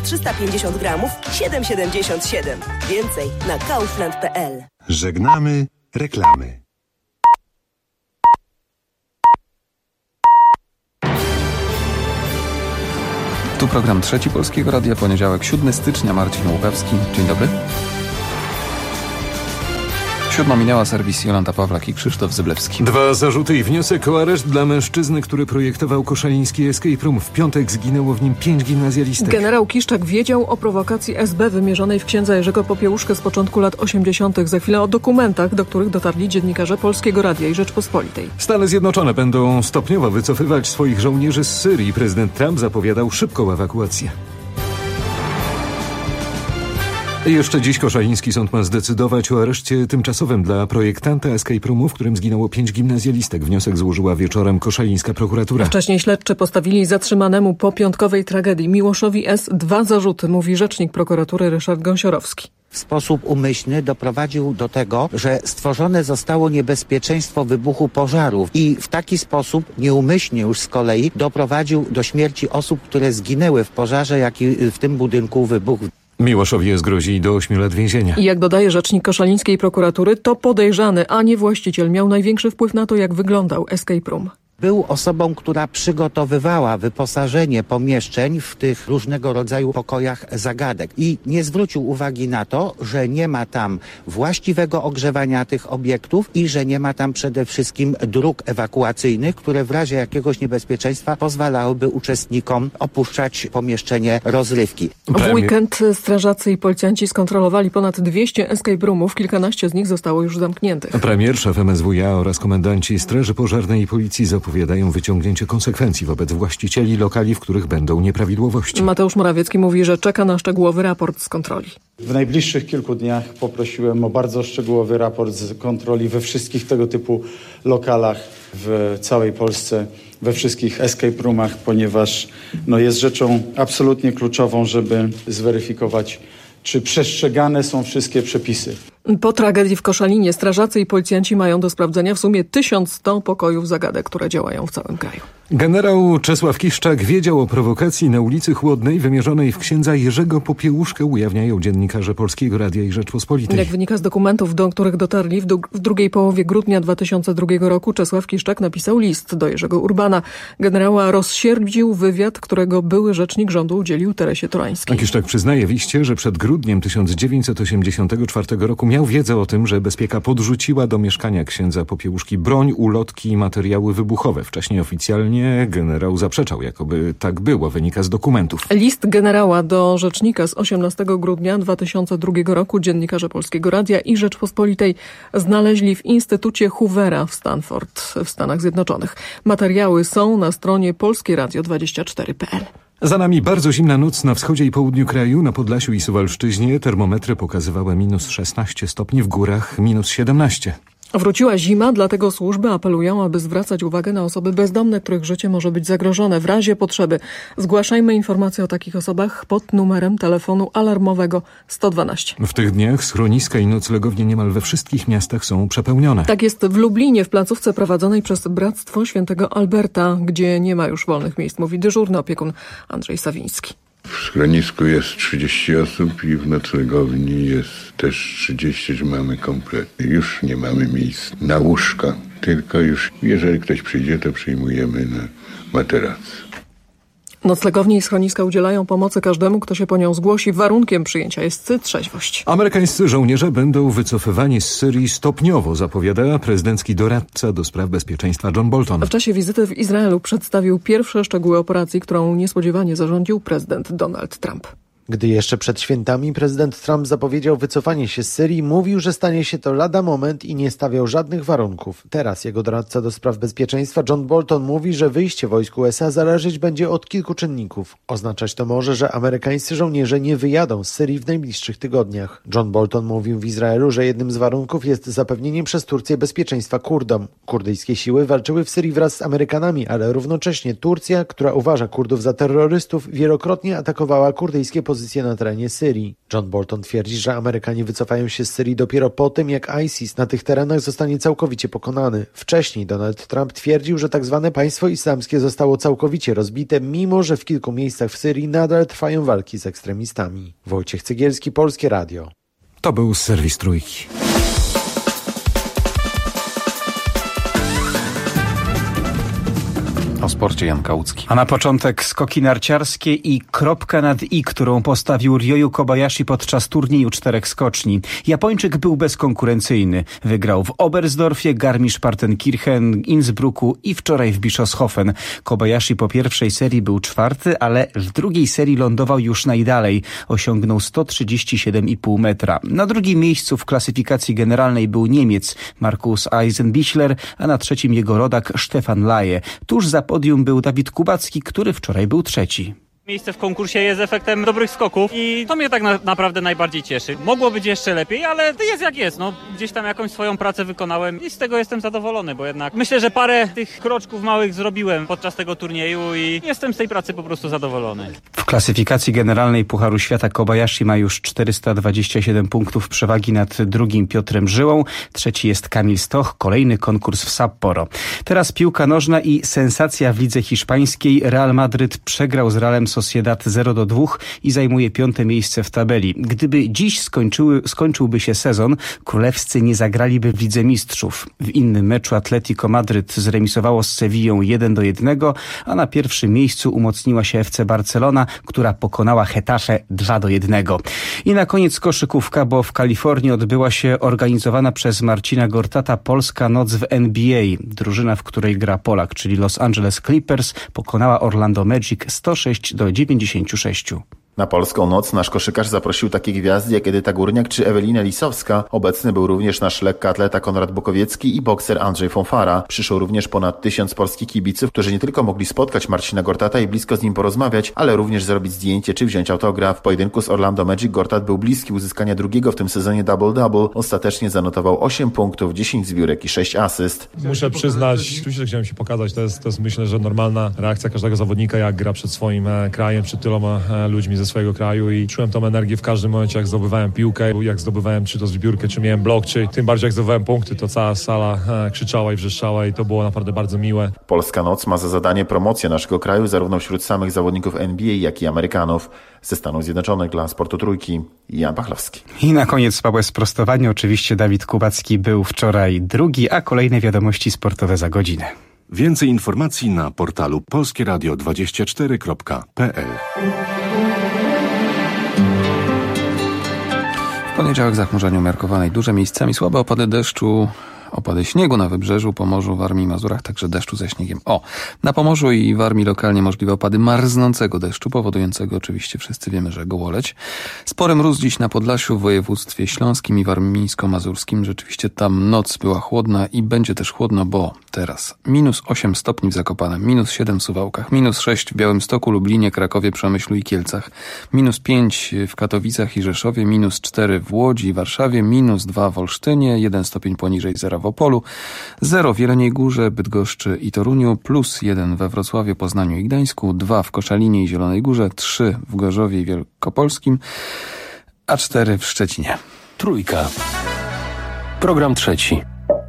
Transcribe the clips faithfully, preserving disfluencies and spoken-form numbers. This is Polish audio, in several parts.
trzysta pięćdziesiąt gramów siedem siedemdziesiąt siedem. Więcej na kaufland kropka p l. Żegnamy reklamy. Tu program Trzeci Polskiego Radia, poniedziałek, siódmego stycznia, Marcin Łukawski. Dzień dobry. Siódma minęła, serwis Jolanta Pawlak i Krzysztof Zyblewski. Dwa zarzuty i wniosek o areszt dla mężczyzny, który projektował koszaliński escape room. W piątek zginęło w nim pięć gimnazjalistek. Generał Kiszczak wiedział o prowokacji S B wymierzonej w księdza Jerzego Popiełuszkę z początku lat osiemdziesiątych. Za chwilę o dokumentach, do których dotarli dziennikarze Polskiego Radia i Rzeczpospolitej. Stany Zjednoczone będą stopniowo wycofywać swoich żołnierzy z Syrii. Prezydent Trump zapowiadał szybką ewakuację. Jeszcze dziś koszaliński sąd ma zdecydować o areszcie tymczasowym dla projektanta escape roomu, w którym zginęło pięć gimnazjalistek. Wniosek złożyła wieczorem koszalińska prokuratura. Wcześniej śledczy postawili zatrzymanemu po piątkowej tragedii Miłoszowi S. dwa zarzuty, mówi rzecznik prokuratury Ryszard Gąsiorowski. W sposób umyślny doprowadził do tego, że stworzone zostało niebezpieczeństwo wybuchu pożarów i w taki sposób nieumyślnie już z kolei doprowadził do śmierci osób, które zginęły w pożarze, jaki w tym budynku wybuchł. Miłoszowi S. grozi do ośmiu lat więzienia. I jak dodaje rzecznik koszalińskiej prokuratury, to podejrzany, a nie właściciel miał największy wpływ na to, jak wyglądał escape room. Był osobą, która przygotowywała wyposażenie pomieszczeń w tych różnego rodzaju pokojach zagadek i nie zwrócił uwagi na to, że nie ma tam właściwego ogrzewania tych obiektów i że nie ma tam przede wszystkim dróg ewakuacyjnych, które w razie jakiegoś niebezpieczeństwa pozwalałyby uczestnikom opuszczać pomieszczenie rozrywki. W weekend strażacy i policjanci skontrolowali ponad dwieście escape roomów, kilkanaście z nich zostało już zamkniętych. Premier, szef M S W a oraz komendanci Straży Pożarnej i Policji zapowiadają wyciągnięcie konsekwencji wobec właścicieli lokali, w których będą nieprawidłowości. Mateusz Morawiecki mówi, że czeka na szczegółowy raport z kontroli. W najbliższych kilku dniach poprosiłem o bardzo szczegółowy raport z kontroli we wszystkich tego typu lokalach w całej Polsce, we wszystkich escape roomach, ponieważ no, jest rzeczą absolutnie kluczową, żeby zweryfikować, czy przestrzegane są wszystkie przepisy. Po tragedii w Koszalinie strażacy i policjanci mają do sprawdzenia w sumie tysiąc sto pokojów zagadek, które działają w całym kraju. Generał Czesław Kiszczak wiedział o prowokacji na ulicy Chłodnej wymierzonej w księdza Jerzego Popiełuszkę, ujawniają dziennikarze Polskiego Radia i Rzeczpospolitej. Jak wynika z dokumentów, do których dotarli w, du- w drugiej połowie grudnia dwa tysiące drugiego roku, Czesław Kiszczak napisał list do Jerzego Urbana. Generała rozsierdził wywiad, którego były rzecznik rządu udzielił Teresie Torańskiej. Kiszczak przyznaje w liście, że przed grudniem tysiąc dziewięćset osiemdziesiątego czwartego roku miał wiedzę o tym, że bezpieka podrzuciła do mieszkania księdza Popiełuszki broń, ulotki i materiały wybuchowe. Wcześniej oficjalnie generał zaprzeczał, jakoby tak było, wynika z dokumentów. List generała do rzecznika z osiemnastego grudnia dwa tysiące drugiego roku dziennikarze Polskiego Radia i Rzeczpospolitej znaleźli w Instytucie Hoovera w Stanford w Stanach Zjednoczonych. Materiały są na stronie polskie radio dwadzieścia cztery kropka p l. Za nami bardzo zimna noc na wschodzie i południu kraju. Na Podlasiu i Suwalszczyźnie termometry pokazywały minus szesnaście stopni, w górach minus siedemnaście. Wróciła zima, dlatego służby apelują, aby zwracać uwagę na osoby bezdomne, których życie może być zagrożone. W razie potrzeby zgłaszajmy informacje o takich osobach pod numerem telefonu alarmowego sto dwanaście. W tych dniach schroniska i noclegownie niemal we wszystkich miastach są przepełnione. Tak jest w Lublinie, w placówce prowadzonej przez Bractwo Świętego Alberta, gdzie nie ma już wolnych miejsc, mówi dyżurny opiekun Andrzej Sawiński. W schronisku jest trzydzieści osób i w noclegowni jest też trzydzieści, że mamy kompletnie. Już nie mamy miejsc na łóżka, tylko już jeżeli ktoś przyjdzie, to przyjmujemy na materac. Noclegownie i schroniska udzielają pomocy każdemu, kto się po nią zgłosi. Warunkiem przyjęcia jest trzeźwość. Amerykańscy żołnierze będą wycofywani z Syrii stopniowo, zapowiada prezydencki doradca do spraw bezpieczeństwa John Bolton. W czasie wizyty w Izraelu przedstawił pierwsze szczegóły operacji, którą niespodziewanie zarządził prezydent Donald Trump. Gdy jeszcze przed świętami prezydent Trump zapowiedział wycofanie się z Syrii, mówił, że stanie się to lada moment i nie stawiał żadnych warunków. Teraz jego doradca do spraw bezpieczeństwa John Bolton mówi, że wyjście wojsk U S A zależeć będzie od kilku czynników. Oznaczać to może, że amerykańscy żołnierze nie wyjadą z Syrii w najbliższych tygodniach. John Bolton mówił w Izraelu, że jednym z warunków jest zapewnienie przez Turcję bezpieczeństwa Kurdom. Kurdyjskie siły walczyły w Syrii wraz z Amerykanami, ale równocześnie Turcja, która uważa Kurdów za terrorystów, wielokrotnie atakowała kurdyjskie pozycje pozycję na terenie Syrii. John Bolton twierdzi, że Amerykanie wycofają się z Syrii dopiero po tym, jak ISIS na tych terenach zostanie całkowicie pokonany. Wcześniej Donald Trump twierdził, że tak zwane państwo islamskie zostało całkowicie rozbite, mimo że w kilku miejscach w Syrii nadal trwają walki z ekstremistami. Wojciech Cegielski, Polskie Radio. To był serwis Trójki. O sporcie Jan Kałucki. A na początek skoki narciarskie i kropka nad i, którą postawił Ryoyu Kobayashi podczas turnieju czterech skoczni. Japończyk był bezkonkurencyjny. Wygrał w Oberstdorfie, Garmisch-Partenkirchen, Innsbrucku i wczoraj w Bischofshofen. Kobayashi po pierwszej serii był czwarty, ale w drugiej serii lądował już najdalej. Osiągnął sto trzydzieści siedem i pół metra. Na drugim miejscu w klasyfikacji generalnej był Niemiec Markus Eisenbichler, a na trzecim jego rodak Stefan Laje. Tuż za podium był Dawid Kubacki, który wczoraj był trzeci. Miejsce w konkursie jest efektem dobrych skoków i to mnie tak na, naprawdę najbardziej cieszy. Mogło być jeszcze lepiej, ale to jest jak jest. No, gdzieś tam jakąś swoją pracę wykonałem i z tego jestem zadowolony, bo jednak myślę, że parę tych kroczków małych zrobiłem podczas tego turnieju i jestem z tej pracy po prostu zadowolony. W klasyfikacji generalnej Pucharu Świata Kobayashi ma już czterysta dwadzieścia siedem punktów przewagi nad drugim Piotrem Żyłą. Trzeci jest Kamil Stoch, kolejny konkurs w Sapporo. Teraz piłka nożna i sensacja w lidze hiszpańskiej. Real Madryt przegrał z Realem Sociedad zero do dwóch i zajmuje piąte miejsce w tabeli. Gdyby dziś skończyły, skończyłby się sezon, królewscy nie zagraliby w Lidze Mistrzów. W innym meczu Atletico Madryt zremisowało z Sewillą jeden do jednego, a na pierwszym miejscu umocniła się F C Barcelona, która pokonała Getafe dwa do jednego. I na koniec koszykówka, bo w Kalifornii odbyła się organizowana przez Marcina Gortata Polska Noc w N B A. Drużyna, w której gra Polak, czyli Los Angeles Clippers, pokonała Orlando Magic sto sześć do dziewięćdziesięciu sześciu. Na Polską Noc nasz koszykarz zaprosił takie gwiazdy jak Edyta Górniak czy Ewelina Lisowska. Obecny był również nasz lekkoatleta Konrad Bukowiecki i bokser Andrzej Fonfara. Przyszło również ponad tysiąc polskich kibiców, którzy nie tylko mogli spotkać Marcina Gortata i blisko z nim porozmawiać, ale również zrobić zdjęcie czy wziąć autograf. W pojedynku z Orlando Magic Gortat był bliski uzyskania drugiego w tym sezonie double-double. Ostatecznie zanotował osiem punktów, dziesięć zbiórek i sześć asyst. Muszę przyznać, oczywiście chciałem się pokazać, to jest, to jest myślę, że normalna reakcja każdego zawodnika, jak gra przed swoim e, krajem, przed tyloma e, ludźmi ze swojego kraju i czułem tą energię w każdym momencie, jak zdobywałem piłkę, jak zdobywałem czy to zbiórkę, czy miałem blok, czy tym bardziej jak zdobywałem punkty, to cała sala e, krzyczała i wrzeszczała i to było naprawdę bardzo miłe. Polska Noc ma za zadanie promocję naszego kraju zarówno wśród samych zawodników N B A, jak i Amerykanów. Ze Stanów Zjednoczonych dla Sportu Trójki Jan Pachlowski. I na koniec małe sprostowanie. Oczywiście Dawid Kubacki był wczoraj drugi, a kolejne wiadomości sportowe za godzinę. Więcej informacji na portalu polskie radio dwadzieścia cztery kropka p l. W poniedziałek zachmurzenie umiarkowane, duże miejscami słabe opady deszczu, opady śniegu na Wybrzeżu, Pomorzu, Warmii i Mazurach, także deszczu ze śniegiem. O, na Pomorzu i Warmii lokalnie możliwe opady marznącego deszczu, powodującego oczywiście wszyscy wiemy, że gołoleć. Spory mróz dziś na Podlasiu, w województwie śląskim i warmińsko-mazurskim. Rzeczywiście tam noc była chłodna i będzie też chłodno, bo teraz minus osiem stopni w Zakopanem, minus siedem w Suwałkach, minus sześć w Białymstoku, Lublinie, Krakowie, Przemyślu i Kielcach, minus pięć w Katowicach i Rzeszowie, minus cztery w Łodzi i Warszawie, minus dwa w Olsztynie, jeden stopień poniżej zera w Opolu, zero w Jeleniej Górze, Bydgoszczy i Toruniu, plus jeden we Wrocławiu, Poznaniu i Gdańsku, dwa w Koszalinie i Zielonej Górze, trzy w Gorzowie i Wielkopolskim, a cztery w Szczecinie. Trójka. Program trzeci.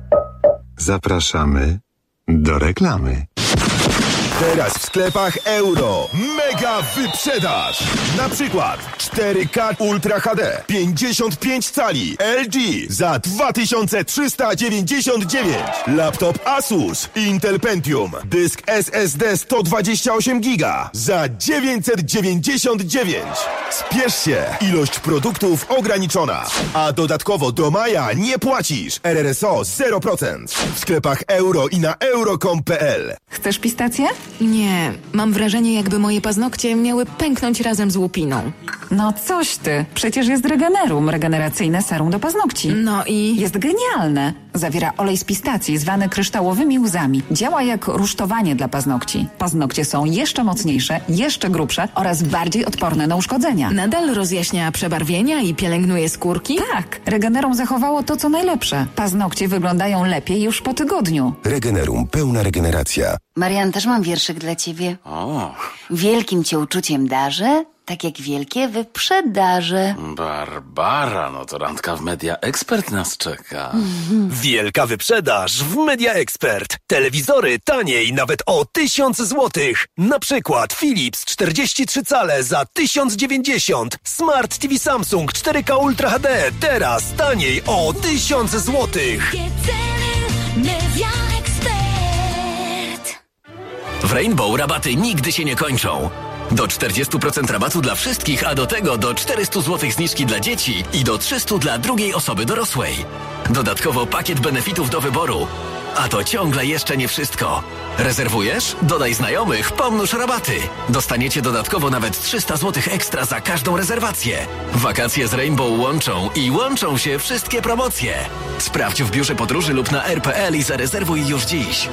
Zapraszamy do reklamy. Teraz w sklepach Euro mega wyprzedaż. Na przykład cztery K Ultra H D pięćdziesiąt pięć cali L G za dwa tysiące trzysta dziewięćdziesiąt dziewięć. Laptop Asus Intel Pentium dysk S S D sto dwadzieścia osiem giga za dziewięćset dziewięćdziesiąt dziewięć. Spiesz się, ilość produktów ograniczona. A dodatkowo do maja nie płacisz. R R S O zero procent. W sklepach Euro i na euro kropka com kropka p l. Chcesz pistację? Nie, mam wrażenie, jakby moje paznokcie miały pęknąć razem z łupiną. No coś ty, przecież jest Regenerum, regeneracyjne serum do paznokci. No i? Jest genialne. Zawiera olej z pistacji zwany kryształowymi łzami. Działa jak rusztowanie dla paznokci. Paznokcie są jeszcze mocniejsze, jeszcze grubsze oraz bardziej odporne na uszkodzenia. Nadal rozjaśnia przebarwienia i pielęgnuje skórki? Tak, Regenerum zachowało to, co najlepsze. Paznokcie wyglądają lepiej już po tygodniu. Regenerum, pełna regeneracja. Marian, też mam wierszyk dla ciebie. O. Wielkim cię uczuciem darzę, Tak jak wielkie wyprzedaże. Barbara, no to randka w Media Expert nas czeka. Wielka wyprzedaż w Media Expert. Telewizory taniej nawet o tysiąc złotych. Na przykład Philips czterdzieści trzy cale za tysiąc dziewięćdziesiąt. Smart T V Samsung cztery K Ultra H D teraz taniej o tysiąc złotych. Media Expert. W Rainbow rabaty nigdy się nie kończą. Do czterdzieści procent rabatu dla wszystkich, a do tego do czterysta złotych zniżki dla dzieci i do trzysta dla drugiej osoby dorosłej. Dodatkowo pakiet benefitów do wyboru. A to ciągle jeszcze nie wszystko. Rezerwujesz? Dodaj znajomych, pomnóż rabaty. Dostaniecie dodatkowo nawet trzysta złotych ekstra za każdą rezerwację. Wakacje z Rainbow łączą i łączą się wszystkie promocje. Sprawdź w biurze podróży lub na r kropka p l i zarezerwuj już dziś.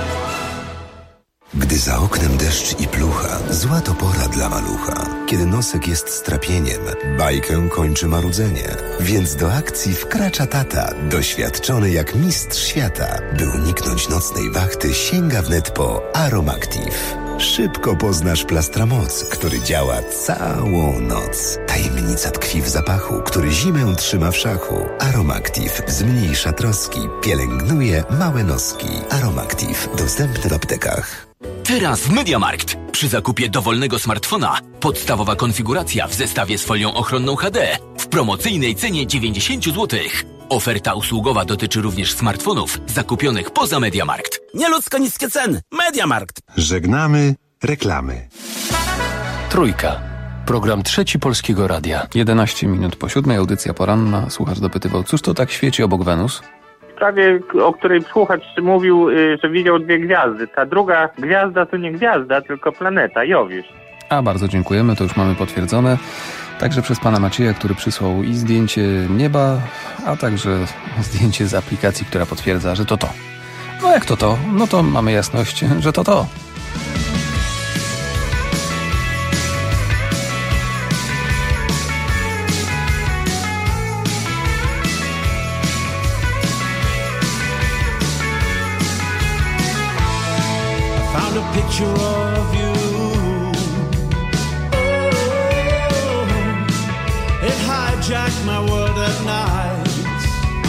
Gdy za oknem deszcz i plucha, zła to pora dla malucha. Kiedy nosek jest strapieniem, bajkę kończy marudzenie. Więc do akcji wkracza tata, doświadczony jak mistrz świata. By uniknąć nocnej wachty, sięga wnet po Aromactive. Szybko poznasz Plastramoc, który działa całą noc. Tajemnica tkwi w zapachu, który zimę trzyma w szachu. Aromactive zmniejsza troski, pielęgnuje małe noski. Aromactive dostępny w aptekach. Teraz w MediaMarkt. Przy zakupie dowolnego smartfona podstawowa konfiguracja w zestawie z folią ochronną H D w promocyjnej cenie dziewięćdziesiąt złotych. Oferta usługowa dotyczy również smartfonów zakupionych poza MediaMarkt. Nieludzko niskie ceny. MediaMarkt. Żegnamy reklamy. Trójka. Program Trzeci Polskiego Radia. jedenaście minut po siódmej, audycja poranna. Słuchacz dopytywał, cóż to tak świeci obok Wenus? W sprawie, o której słuchacz mówił, że widział dwie gwiazdy. Ta druga gwiazda to nie gwiazda, tylko planeta, Jowisz. A bardzo dziękujemy, to już mamy potwierdzone. Także przez pana Macieja, który przysłał i zdjęcie nieba, a także zdjęcie z aplikacji, która potwierdza, że to to. No jak to to? No to mamy jasność, że to to. Found a picture of you. Oh, it hijacked my world at night.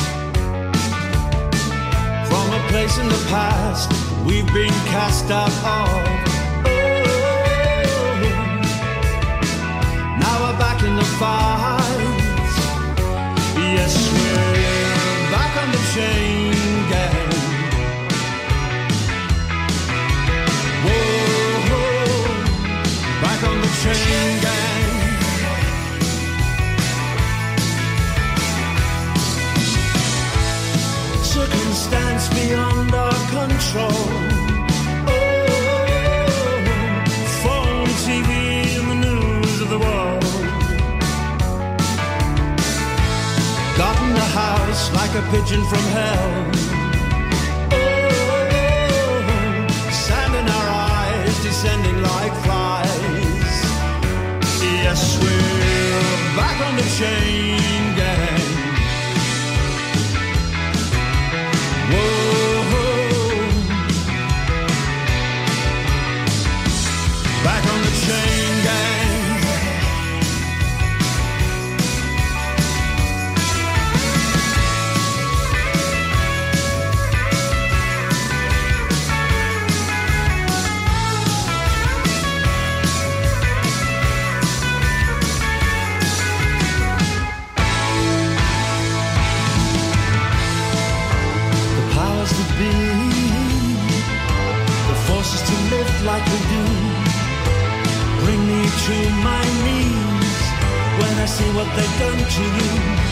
From a place in the past we've been cast out of. Oh, now we're back in the fight. Yes, we're back on the chain gang. Back on the chain gang. Circumstance beyond our control. Oh, phone, T V, and the news of the world. Got in the house like a pigeon from hell. Oh, sand in our eyes descending like flies. Yes, we're back on the chain gang. Whoa, back on the chain gang. Like we do, bring me to my knees when I see what they've done to you.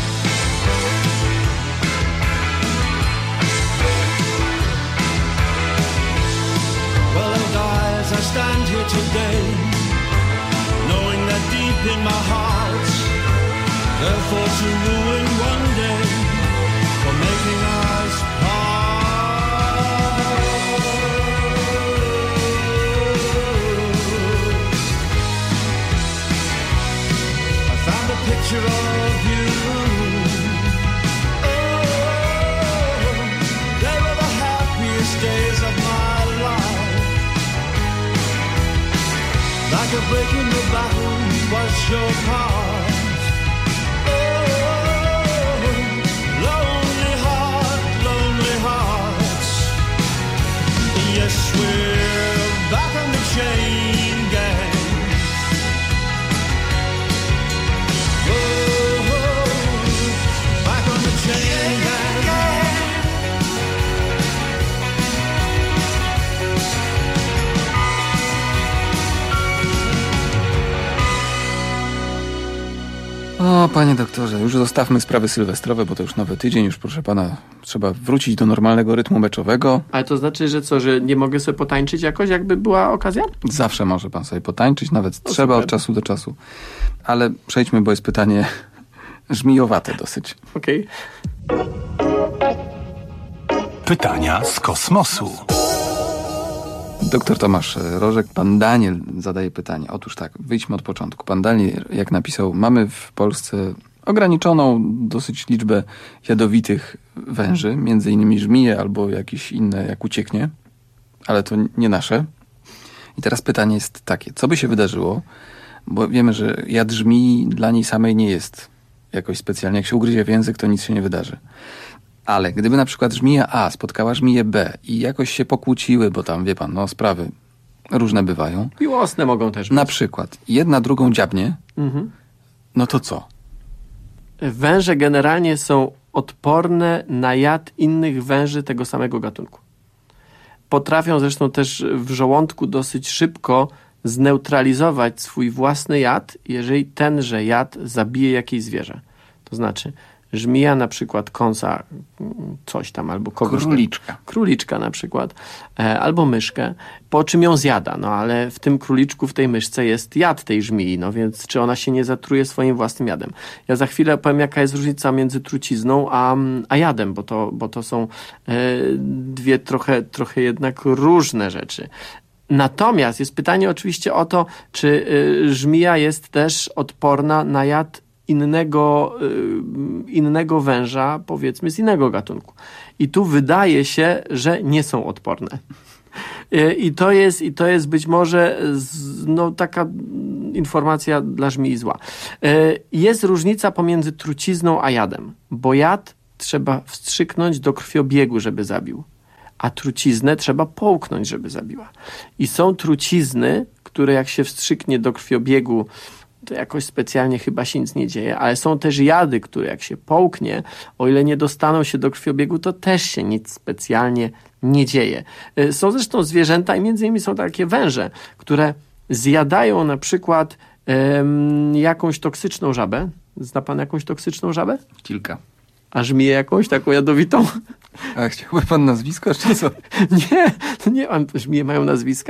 Well, oh guys, I stand here today, knowing that deep in my heart, they're forced to ruin one day for making us part. Picture of you. Oh, they were the happiest days of my life. Like a break in the battle. was your part. Oh, lonely heart, lonely hearts. Yes, we're back on the chain gang. Oh, back on the chain gang. O, panie doktorze, już zostawmy sprawy sylwestrowe, bo to już nowy tydzień, już proszę pana, trzeba wrócić do normalnego rytmu meczowego. Ale to znaczy, że co, że nie mogę sobie potańczyć jakoś, jakby była okazja? Zawsze może pan sobie potańczyć, nawet O, trzeba super. od czasu do czasu. Ale przejdźmy, bo jest pytanie żmijowate dosyć. Okej. Pytania z kosmosu. Doktor Tomasz Rożek, pan Daniel zadaje pytanie. Otóż tak, wyjdźmy od początku. Pan Daniel, jak napisał, mamy w Polsce ograniczoną dosyć liczbę jadowitych węży, między innymi żmije albo jakieś inne, jak ucieknie, ale to nie nasze. I teraz pytanie jest takie, co by się wydarzyło, bo wiemy, że jad żmii dla niej samej nie jest jakoś specjalnie. Jak się ugryzie w język, to nic się nie wydarzy. Ale gdyby na przykład żmija A spotkała żmiję B i jakoś się pokłóciły, bo tam, wie pan, no sprawy różne bywają. Miłosne mogą też być. Na przykład jedna drugą dziabnie, Mhm. no to co? Węże generalnie są odporne na jad innych węży tego samego gatunku. Potrafią zresztą też w żołądku dosyć szybko zneutralizować swój własny jad, jeżeli tenże jad zabije jakieś zwierzę. To znaczy żmija na przykład kąsa coś tam, albo kogoś tam. Króliczka. Króliczka na przykład, e, albo myszkę, po czym ją zjada. No ale w tym króliczku, w tej myszce jest jad tej żmii, no więc czy ona się nie zatruje swoim własnym jadem? Ja za chwilę powiem, jaka jest różnica między trucizną a, a jadem, bo to, bo to są e, dwie trochę, trochę jednak różne rzeczy. Natomiast jest pytanie oczywiście o to, czy y, żmija jest też odporna na jad innego, y, innego węża, powiedzmy z innego gatunku. I tu wydaje się, że nie są odporne. Y, I to jest, i to jest być może z, no, taka informacja dla żmii zła. Y, jest różnica pomiędzy trucizną a jadem, bo jad trzeba wstrzyknąć do krwiobiegu, żeby zabił. A truciznę trzeba połknąć, żeby zabiła. I są trucizny, które jak się wstrzyknie do krwiobiegu, to jakoś specjalnie chyba się nic nie dzieje, ale są też jady, które jak się połknie, o ile nie dostaną się do krwiobiegu, to też się nic specjalnie nie dzieje. Są zresztą zwierzęta i między innymi są takie węże, które zjadają na przykład um, jakąś toksyczną żabę. Zna pan jakąś toksyczną żabę? Kilka. A żmiję jakąś taką jadowitą? A chciałby pan nazwisko, czy co? Nie, nie mam. Żmije mają nazwiska?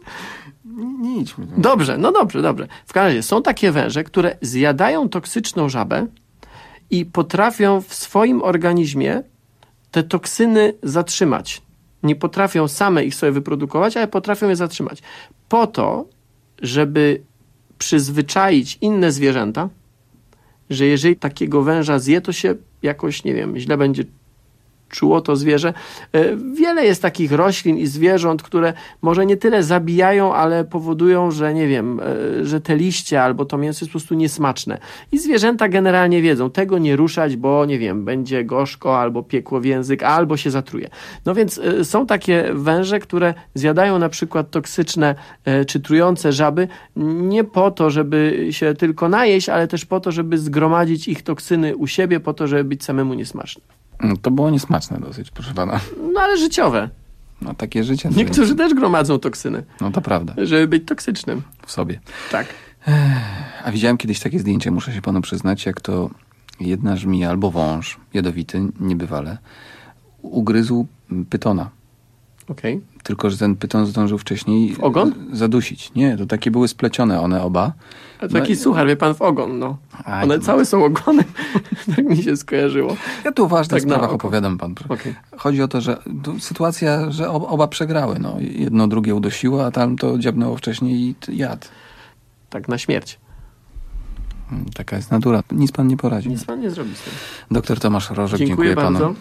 Nie idźmy. Dobrze, no dobrze, dobrze. W każdym razie są takie węże, które zjadają toksyczną żabę i potrafią w swoim organizmie te toksyny zatrzymać. Nie potrafią same ich sobie wyprodukować, ale potrafią je zatrzymać. Po to, żeby przyzwyczaić inne zwierzęta, że jeżeli takiego węża zje, to się jakoś, nie wiem, źle będzie czuło to zwierzę. Wiele jest takich roślin i zwierząt, które może nie tyle zabijają, ale powodują, że nie wiem, że te liście albo to mięso jest po prostu niesmaczne. I zwierzęta generalnie wiedzą, tego nie ruszać, bo nie wiem, będzie gorzko albo piekło w język, albo się zatruje. No więc są takie węże, które zjadają na przykład toksyczne czy trujące żaby nie po to, żeby się tylko najeść, ale też po to, żeby zgromadzić ich toksyny u siebie, po to, żeby być samemu niesmacznym. No, to było niesmaczne dosyć, proszę pana. No ale życiowe. No takie życie. Niektórzy też gromadzą toksyny. No to prawda. Żeby być toksycznym. W sobie. Tak. A widziałem kiedyś takie zdjęcie, muszę się panu przyznać, jak to jedna żmija albo wąż, jadowity, niebywale, ugryzł pytona. Okej. Okay. Tylko że ten pyton zdążył wcześniej w ogon? zadusić. Nie, to takie były splecione one oba. A taki no, suchar, wie pan, w ogon, no. A, one to... całe są ogonem. Tak mi się skojarzyło. Ja tu o ważnych tak sprawach opowiadam pan. Okay. Chodzi o to, że to sytuacja, że oba przegrały. No. Jedno drugie udosiło, a tam to dziabnęło wcześniej i jadł. Tak na śmierć. Taka jest natura. Nic pan nie poradzi. Nic pan nie zrobi z tym. Doktor Tomasz Rożek, dziękuję, dziękuję bardzo. panu.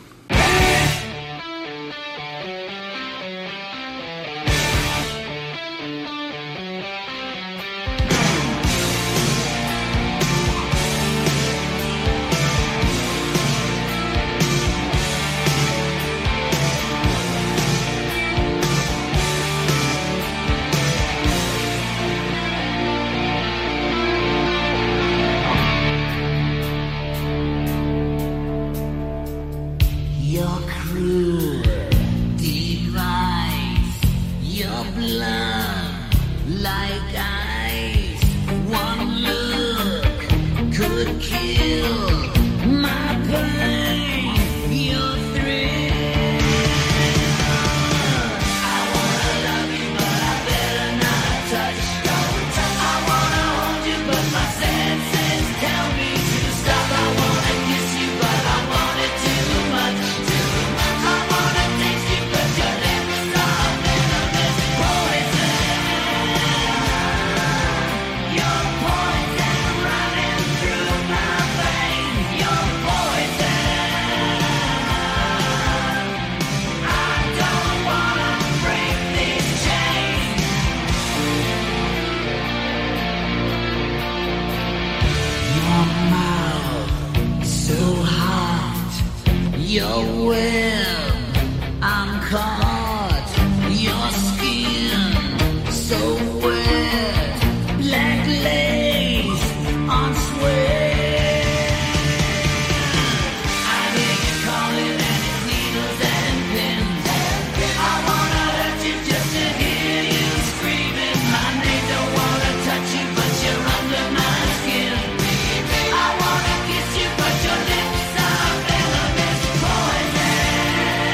would kill my pain, your thrill. I wanna love you, but I better not touch. Don't touch. I wanna hold you, but my senses tell me to stop. I wanna kiss you, but I want it too much, too much. I wanna taste you, but your lips are venomous poison. Your poison running through my veins. Your poison. I don't wanna break these chains. Your mouth so hot. Your web, I'm caught. Your skin so wet. Black lace on sweat. I hear you calling and it's needles and pins. I wanna hurt you just to hear you screaming my name. Don't wanna touch you, but you're under my skin. I wanna kiss you, but your lips are venomous poison.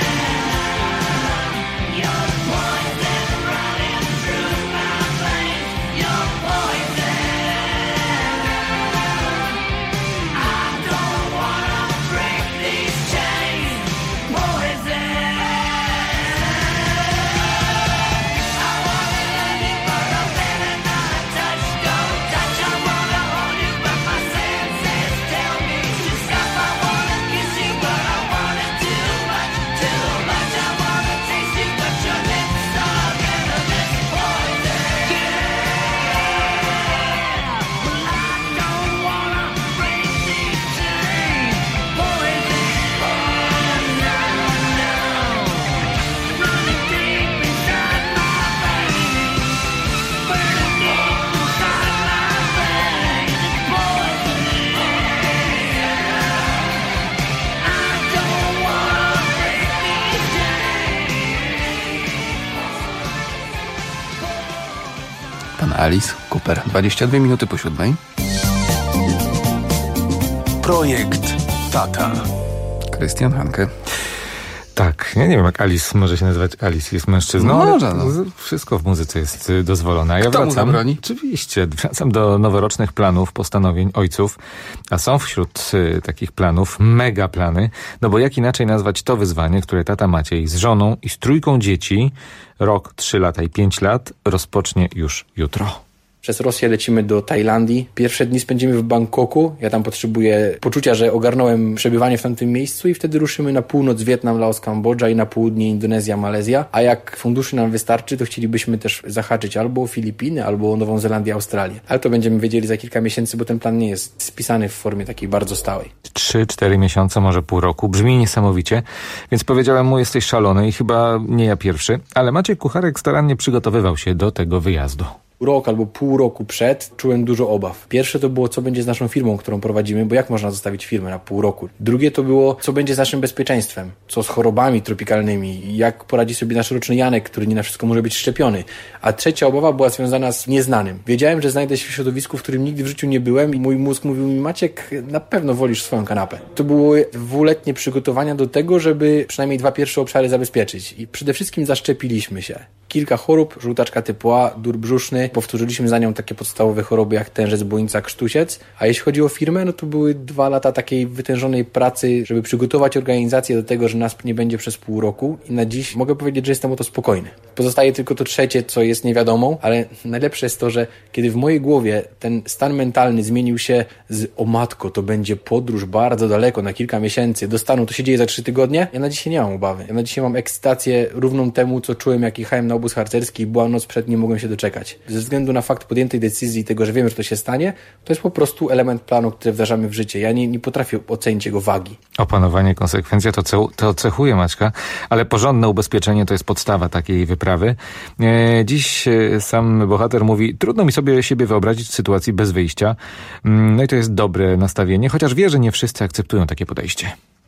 Your poison running through my veins. Your poison. I don't wanna break these chains. Poison. I wanna love you, but I better not touch. Don't touch. I wanna hold you, but my senses tell me to stop. I wanna kiss you, but I want it too much, too much. I wanna taste you, but your lips are venomous poison. Well, I don't wanna break these chains. Poison. No, no. Running deep inside my veins. Burning deep inside my veins. Poison. I don't wanna break these Pan Alice Cooper, dwadzieścia dwie minuty po siódmej. Projekt Tata. Krystian Hanke. Tak, ja nie wiem, jak Alice może się nazywać. Alice jest mężczyzną, No, ale może, no. z- wszystko w muzyce jest y, dozwolone. A ja Kto mu wracam. zabroni? Oczywiście, wracam do noworocznych planów, postanowień ojców, a są wśród y, takich planów mega plany, no bo jak inaczej nazwać to wyzwanie, które tata Maciej z żoną i z trójką dzieci, rok, trzy lata i pięć lat, rozpocznie już jutro. Przez Rosję lecimy do Tajlandii. Pierwsze dni spędzimy w Bangkoku. Ja tam potrzebuję poczucia, że ogarnąłem przebywanie w tamtym miejscu i wtedy ruszymy na północ Wietnam, Laos, Kambodża i na południe Indonezja, Malezja. A jak funduszy nam wystarczy, to chcielibyśmy też zahaczyć albo o Filipiny, albo o Nową Zelandię, Australię. Ale to będziemy wiedzieli za kilka miesięcy, bo ten plan nie jest spisany w formie takiej bardzo stałej. Trzy, cztery miesiące, może pół roku. Brzmi niesamowicie, więc powiedziałem mu, jesteś szalony i chyba nie ja pierwszy, ale Maciek Kucharek starannie przygotowywał się do tego wyjazdu. Rok albo pół roku przed czułem dużo obaw. Pierwsze to było, co będzie z naszą firmą, którą prowadzimy, bo jak można zostawić firmę na pół roku? Drugie to było, co będzie z naszym bezpieczeństwem, co z chorobami tropikalnymi, jak poradzi sobie nasz roczny Janek, który nie na wszystko może być szczepiony. A trzecia obawa była związana z nieznanym. Wiedziałem, że znajdę się w środowisku, w którym nigdy w życiu nie byłem i mój mózg mówił mi, Maciek, na pewno wolisz swoją kanapę. To były dwuletnie przygotowania do tego, żeby przynajmniej dwa pierwsze obszary zabezpieczyć. I przede wszystkim zaszczepiliśmy się. Kilka chorób, żółtaczka typu A, dur brzuszny. Powtórzyliśmy za nią takie podstawowe choroby jak tężec, błonica, krztusiec. A jeśli chodzi o firmę, no to były dwa lata takiej wytężonej pracy, żeby przygotować organizację do tego, że nas nie będzie przez pół roku. I na dziś mogę powiedzieć, że jestem o to spokojny. Pozostaje tylko to trzecie, co jest niewiadomą, ale najlepsze jest to, że kiedy w mojej głowie ten stan mentalny zmienił się z o matko, to będzie podróż bardzo daleko, na kilka miesięcy, do Stanu, to się dzieje za trzy tygodnie, ja na dzisiaj nie mam obawy. Ja na dzisiaj mam ekscytację równą temu, co czułem, jak jechałem na obóz harcerski i była noc przed, nie mogłem się doczekać. Ze względu na fakt podjętej decyzji, tego, że wiem, że to się stanie, to jest po prostu element planu, który wdrażamy w życie. Ja nie, nie potrafię ocenić jego wagi. Opanowanie, konsekwencja to, ce- to cechuje Maćka, ale porządne ubezpieczenie to jest podstawa takiej wyprawy. E, dziś e, sam bohater mówi, trudno mi sobie siebie wyobrazić w sytuacji bez wyjścia. Mm, no i to jest dobre nastawienie, chociaż wie, że nie wszyscy akceptują takie podejście.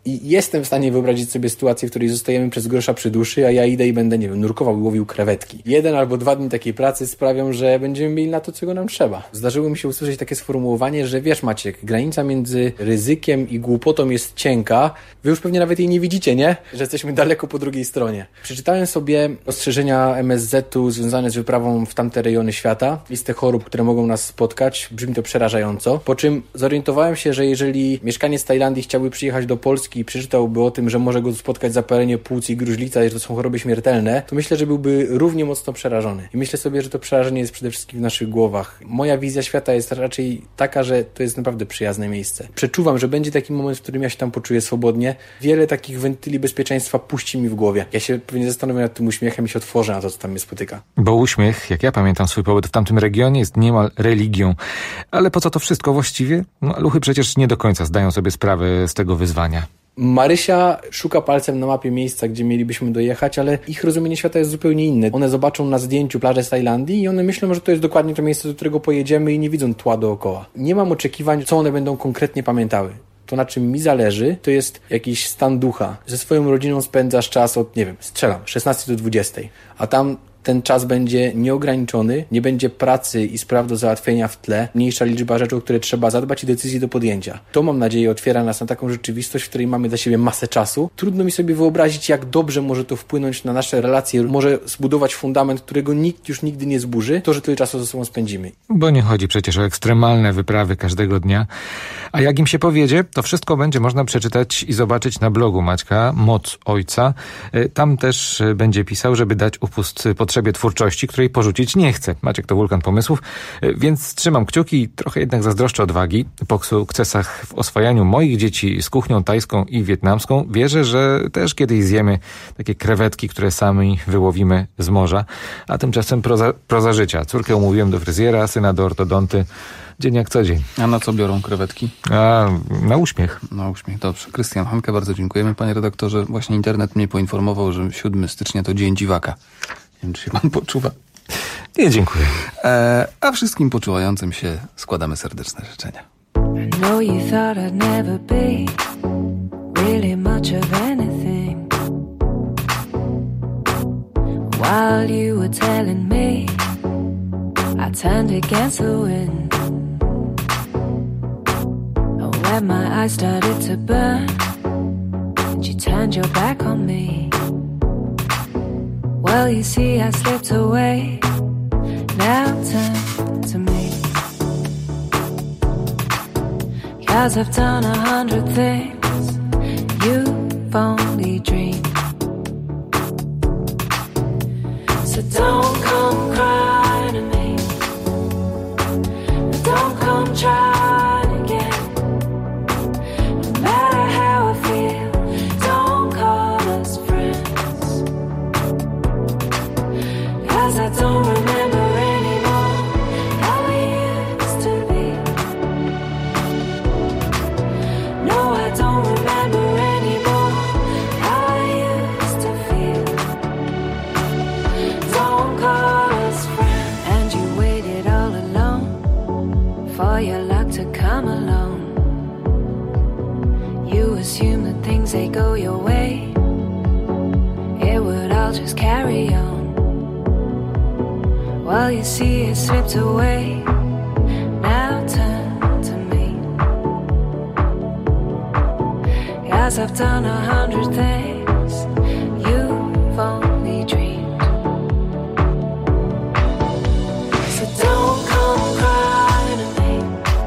I jestem w stanie wyobrazić sobie sytuację, w której zostajemy przez grosza przy duszy, a ja idę i będę, nie wiem, nurkował i łowił krewetki. Jeden albo dwa dni takiej pracy sprawią, że będziemy mieli na to, czego nam trzeba. Zdarzyło mi się usłyszeć takie sformułowanie, że wiesz, Maciek, granica między ryzykiem i głupotą jest cienka. Wy już pewnie nawet jej nie widzicie, nie? Że jesteśmy daleko po drugiej stronie. Przeczytałem sobie ostrzeżenia M S Z-u związane z wyprawą w tamte rejony świata, listę chorób, które mogą nas spotkać. Brzmi to przerażająco. Po czym zorientowałem się, że jeżeli mieszkaniec z Tajlandii chciałby przyjechać do Polski i przeczytałby o tym, że może go spotkać zapalenie płuc i gruźlica i że to są choroby śmiertelne, to myślę, że byłby równie mocno przerażony. I myślę sobie, że to przerażenie jest przede wszystkim w naszych głowach. Moja wizja świata jest raczej taka, że to jest naprawdę przyjazne miejsce. Przeczuwam, że będzie taki moment, w którym ja się tam poczuję swobodnie. Wiele takich wentyli bezpieczeństwa puści mi w głowie. Ja się pewnie zastanowię nad tym uśmiechem i się otworzę na to, co tam mnie spotyka. Bo uśmiech, jak ja pamiętam swój pobyt w tamtym regionie, jest niemal religią. Ale po co to wszystko właściwie? No, Luchy przecież nie do końca zdają sobie sprawę z tego wyzwania. Marysia szuka palcem na mapie miejsca, gdzie mielibyśmy dojechać, ale ich rozumienie świata jest zupełnie inne. One zobaczą na zdjęciu plażę z Tajlandii i one myślą, że to jest dokładnie to miejsce, do którego pojedziemy i nie widzą tła dookoła. Nie mam oczekiwań, co one będą konkretnie pamiętały. To, na czym mi zależy, to jest jakiś stan ducha. Ze swoją rodziną spędzasz czas od, nie wiem, strzelam, szesnastej do dwudziestej, a tam ten czas będzie nieograniczony, nie będzie pracy i spraw do załatwienia w tle, mniejsza liczba rzeczy, o które trzeba zadbać i decyzji do podjęcia. To, mam nadzieję, otwiera nas na taką rzeczywistość, w której mamy dla siebie masę czasu. Trudno mi sobie wyobrazić, jak dobrze może to wpłynąć na nasze relacje, może zbudować fundament, którego nikt już nigdy nie zburzy, to, że tyle czasu ze sobą spędzimy. Bo nie chodzi przecież o ekstremalne wyprawy każdego dnia. A jak im się powiedzie, to wszystko będzie można przeczytać i zobaczyć na blogu Maćka, Moc Ojca. Tam też będzie pisał, żeby dać upust potrzebie twórczości, której porzucić nie chce. Maciek to wulkan pomysłów, więc trzymam kciuki i trochę jednak zazdroszczę odwagi. Po sukcesach w oswajaniu moich dzieci z kuchnią tajską i wietnamską wierzę, że też kiedyś zjemy takie krewetki, które sami wyłowimy z morza. A tymczasem proza, proza życia. Córkę umówiłem do fryzjera, syna do ortodonty. Dzień jak co dzień. A na co biorą krewetki? A, na uśmiech. Na uśmiech, dobrze. Krystian Hanke, bardzo dziękujemy. Panie redaktorze, właśnie internet mnie poinformował, że siódmego stycznia to dzień dziwaka. Nie wiem, czy się pan poczuwa. Nie, dziękuję. E, a wszystkim poczuwającym się składamy serdeczne życzenia. I know you thought I'd never be really much of anything. While you were telling me I turned against the wind. And when my eyes started to burn and you turned your back on me. Well, you see, I slipped away. Now turn to me. 'Cause I've done a hundred things you've only dreamed. So don't come crying to me. Don't come trying again. No matter how I feel, don't call us friends. 'Cause I don't remember anymore how we used to be. No, I don't remember anymore how I used to feel. Don't call us friends. And you waited all alone for your luck to come along. You assume that things, they go your way. It would all just carry on. Well, you see, it slipped away. Now turn to me. 'Cause I've done a hundred things you've only dreamed. So don't come crying to me.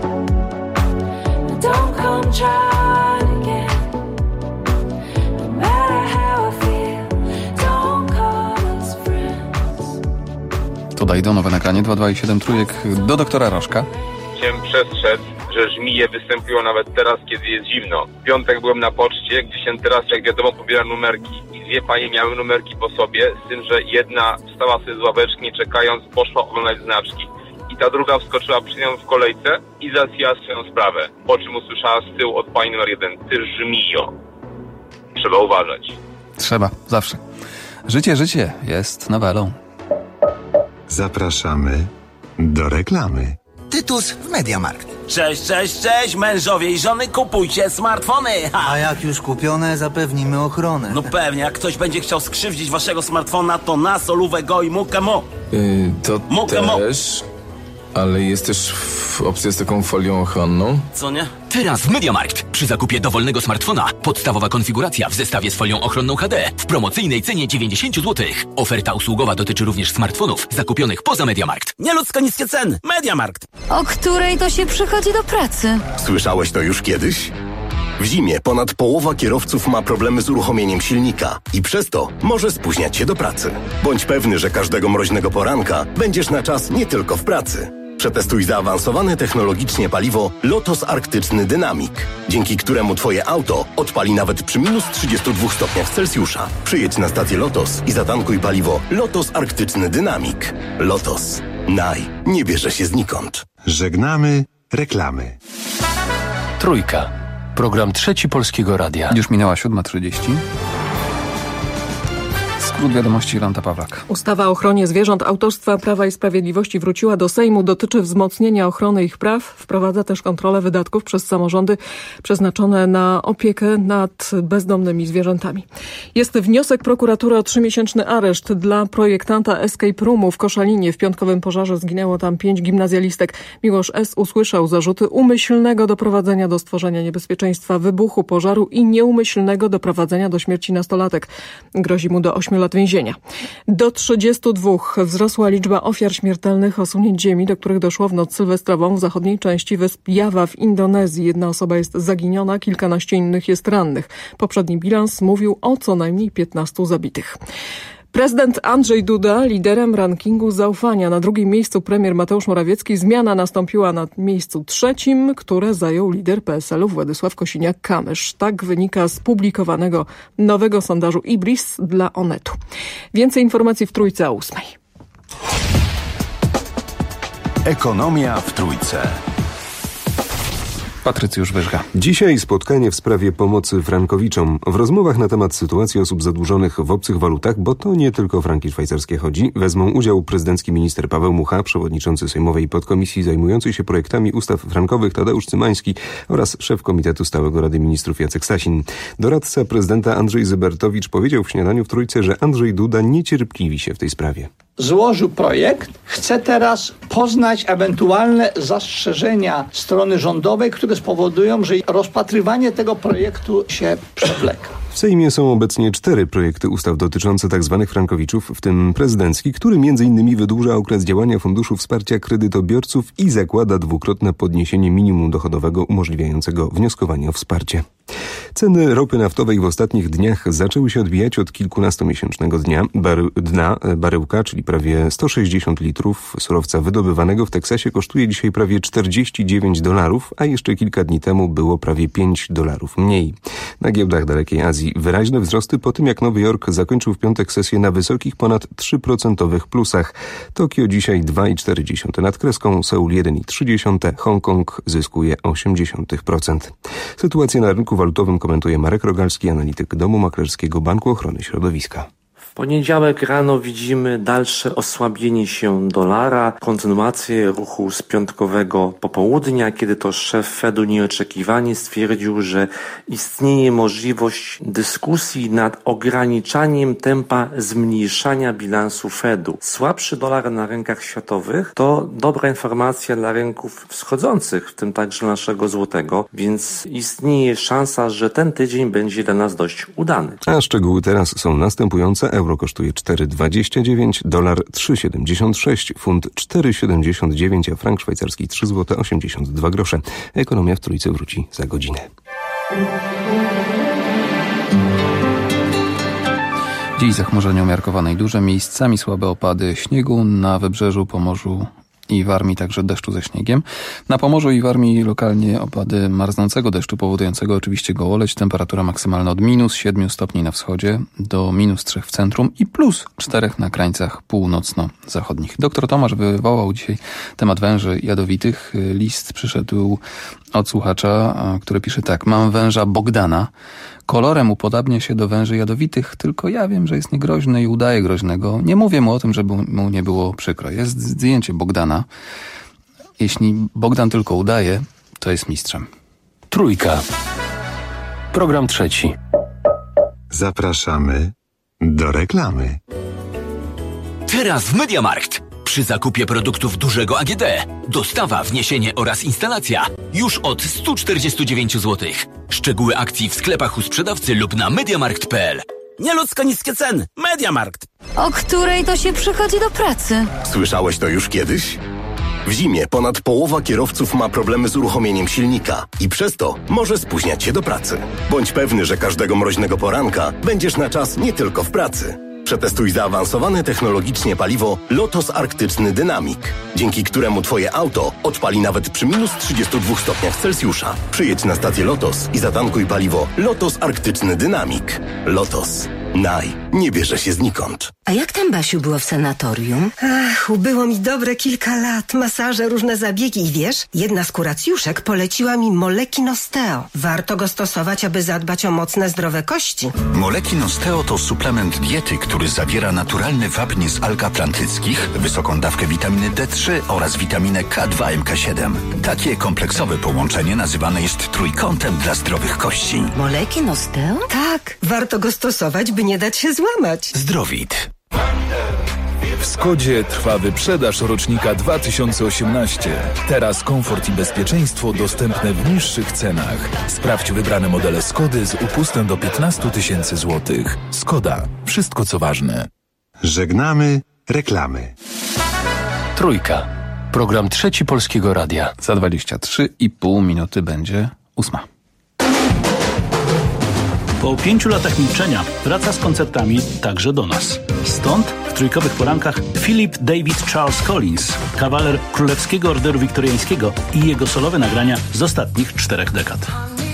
Don't come trying again. No matter how I feel, don't call us friends. To daj do nowe nagranie dwa dwa i siedem trójek do doktora Rożka. Chciałem przestrzec, że żmije występują nawet teraz, kiedy jest zimno. W piątek byłem na poczcie, gdzie się teraz, jak wiadomo, pobiera numerki. I dwie panie miały numerki po sobie, z tym, że jedna wstała sobie z ławeczki, nie czekając, poszła oglądać znaczki. I ta druga wskoczyła przy nią w kolejce i załatwiła swoją sprawę. Po czym usłyszała z tyłu od pani numer jeden: ty żmijo. Trzeba uważać. Trzeba, zawsze. Życie, życie jest nowelą. Zapraszamy do reklamy. Tytus w MediaMarkt. Cześć, cześć, cześć, mężowie i żony, kupujcie smartfony! Ha. A jak już kupione, zapewnimy ochronę. No pewnie, jak ktoś będzie chciał skrzywdzić waszego smartfona, to na solówę go i mukę mo. Yy, to Mukę mo. też, ale jest też w opcja z taką folią ochronną. Co nie? Teraz w MediaMarkt. Przy zakupie dowolnego smartfona podstawowa konfiguracja w zestawie z folią ochronną H D w promocyjnej cenie dziewięćdziesiąt złotych. Oferta usługowa dotyczy również smartfonów zakupionych poza MediaMarkt. Nieludzko niskie ceny. MediaMarkt. O której to się przychodzi do pracy? Słyszałeś to już kiedyś? W zimie ponad połowa kierowców ma problemy z uruchomieniem silnika i przez to może spóźniać się do pracy. Bądź pewny, że każdego mroźnego poranka będziesz na czas nie tylko w pracy. Przetestuj zaawansowane technologicznie paliwo Lotos Arktyczny Dynamic, dzięki któremu twoje auto odpali nawet przy minus trzydziestu dwóch stopniach Celsjusza. Przyjedź na stację Lotos i zatankuj paliwo Lotos Arktyczny Dynamic. Lotos. Naj. Nie bierze się znikąd. Żegnamy reklamy. Trójka. Program Trzeci Polskiego Radia. Już minęła siódma trzydzieści. Skrót wiadomości Jolanta Pawlak. Ustawa o ochronie zwierząt autorstwa Prawa i Sprawiedliwości wróciła do Sejmu. Dotyczy wzmocnienia ochrony ich praw. Wprowadza też kontrolę wydatków przez samorządy przeznaczone na opiekę nad bezdomnymi zwierzętami. Jest wniosek prokuratury o trzymiesięczny areszt dla projektanta Escape Roomu w Koszalinie. W piątkowym pożarze zginęło tam pięć gimnazjalistek. Miłosz S. usłyszał zarzuty umyślnego doprowadzenia do stworzenia niebezpieczeństwa wybuchu pożaru i nieumyślnego doprowadzenia do śmierci nastolatek. Grozi mu do ośmiu lat więzienia. Do trzydziestu dwóch wzrosła liczba ofiar śmiertelnych osunięć ziemi, do których doszło w noc sylwestrową w zachodniej części wysp Jawa w Indonezji. Jedna osoba jest zaginiona, kilkanaście innych jest rannych. Poprzedni bilans mówił o co najmniej piętnastu zabitych. Prezydent Andrzej Duda liderem rankingu zaufania. Na drugim miejscu premier Mateusz Morawiecki. Zmiana nastąpiła na miejscu trzecim, które zajął lider P S L-u Władysław Kosiniak-Kamysz. Tak wynika z publikowanego nowego sondażu Ibris dla Onetu. Więcej informacji w Trójce o ósmej. Ekonomia w Trójce. Patrycjusz Wyżga. Dzisiaj spotkanie w sprawie pomocy frankowiczom. W rozmowach na temat sytuacji osób zadłużonych w obcych walutach, bo to nie tylko o franki szwajcarskie chodzi, wezmą udział prezydencki minister Paweł Mucha, przewodniczący sejmowej podkomisji zajmującej się projektami ustaw frankowych Tadeusz Cymański oraz szef Komitetu Stałego Rady Ministrów Jacek Sasin. Doradca prezydenta Andrzej Zybertowicz powiedział w śniadaniu w Trójce, że Andrzej Duda niecierpliwi się w tej sprawie. Złożył projekt, chce teraz poznać ewentualne zastrzeżenia strony rządowej, które spowodują, że rozpatrywanie tego projektu się przewleka. W Sejmie są obecnie cztery projekty ustaw dotyczące tzw. frankowiczów, w tym prezydencki, który między innymi wydłuża okres działania Funduszu Wsparcia Kredytobiorców i zakłada dwukrotne podniesienie minimum dochodowego umożliwiającego wnioskowanie o wsparcie. Ceny ropy naftowej w ostatnich dniach zaczęły się odbijać od kilkunastomiesięcznego dnia. Bary, dna baryłka, czyli prawie sto sześćdziesiąt litrów surowca wydobywanego w Teksasie kosztuje dzisiaj prawie czterdzieści dziewięć dolarów, a jeszcze kilka dni temu było prawie pięć dolarów mniej. Na giełdach dalekiej Azji wyraźne wzrosty po tym, jak Nowy Jork zakończył w piątek sesję na wysokich ponad trzy procent plusach. Tokio dzisiaj dwa przecinek cztery nad kreską, Seul jeden przecinek trzy, Hongkong zyskuje osiem procent. Sytuację na rynku walutowym komentuje Marek Rogalski, analityk Domu Maklerskiego Banku Ochrony Środowiska. W poniedziałek rano widzimy dalsze osłabienie się dolara, kontynuację ruchu z piątkowego popołudnia, kiedy to szef Fedu nieoczekiwanie stwierdził, że istnieje możliwość dyskusji nad ograniczaniem tempa zmniejszania bilansu Fedu. Słabszy dolar na rynkach światowych to dobra informacja dla rynków wschodzących, w tym także naszego złotego, więc istnieje szansa, że ten tydzień będzie dla nas dość udany. A szczegóły teraz są następujące. Euro kosztuje cztery dwadzieścia dziewięć, dolar trzy siedemdziesiąt sześć, funt cztery siedemdziesiąt dziewięć, a frank szwajcarski trzy złote osiemdziesiąt dwa grosze. Ekonomia w Trójce wróci za godzinę. Dziś zachmurzenie umiarkowane i duże, miejscami słabe opady śniegu, na wybrzeżu, Pomorzu i Warmii także deszczu ze śniegiem. Na Pomorzu i Warmii lokalnie opady marznącego deszczu, powodującego oczywiście gołoleć. Temperatura maksymalna od minus siedmiu stopni na wschodzie do minus trzech w centrum i plus czterech na krańcach północno-zachodnich. Doktor Tomasz wywołał dzisiaj temat węży jadowitych. List przyszedł od słuchacza, który pisze tak. Mam węża Bogdana. Kolorem upodabnia się do węży jadowitych, tylko ja wiem, że jest niegroźny i udaje groźnego. Nie mówię mu o tym, żeby mu nie było przykro. Jest zdjęcie Bogdana. Jeśli Bogdan tylko udaje, to jest mistrzem. Trójka. Program trzeci. Zapraszamy do reklamy. Teraz w MediaMarkt. Przy zakupie produktów dużego A G D dostawa, wniesienie oraz instalacja już od sto czterdzieści dziewięć złotych. Szczegóły akcji w sklepach u sprzedawcy lub na mediamarkt kropka p l. Nieludzko niskie ceny. MediaMarkt. O której to się przychodzi do pracy? Słyszałeś to już kiedyś? W zimie ponad połowa kierowców ma problemy z uruchomieniem silnika i przez to może spóźniać się do pracy. Bądź pewny, że każdego mroźnego poranka będziesz na czas nie tylko w pracy. Przetestuj zaawansowane technologicznie paliwo Lotos Arktyczny Dynamic, dzięki któremu Twoje auto odpali nawet przy minus trzydziestu dwóch stopniach Celsjusza. Przyjedź na stację Lotos i zatankuj paliwo Lotos Arktyczny Dynamic. Lotos. Naj. Nie bierze się znikąd. A jak tam, Basiu, było w sanatorium? Ach, ubyło mi dobre kilka lat. Masaże, różne zabiegi i wiesz, jedna z kuracjuszek poleciła mi Molekin Osteo. Warto go stosować, aby zadbać o mocne, zdrowe kości. Molekin Osteo to suplement diety, który zawiera naturalny wapń z alg atlantyckich, wysoką dawkę witaminy D trzy oraz witaminę K dwa M K siedem. Takie kompleksowe połączenie nazywane jest trójkątem dla zdrowych kości. Molekin Osteo? Tak, warto go stosować, by nie dać się złamać. Zdrowit. W Skodzie trwa wyprzedaż rocznika dwa tysiące osiemnaście. Teraz komfort i bezpieczeństwo dostępne w niższych cenach. Sprawdź wybrane modele Skody z upustem do piętnaście tysięcy złotych. Skoda. Wszystko co ważne. Żegnamy reklamy. Trójka. Program trzeci Polskiego Radia. Za dwadzieścia trzy i pół minuty będzie ósma. Po pięciu latach milczenia wraca z koncertami także do nas. Stąd w trójkowych porankach Philip David Charles Collins, kawaler Królewskiego Orderu Wiktoriańskiego i jego solowe nagrania z ostatnich czterech dekad.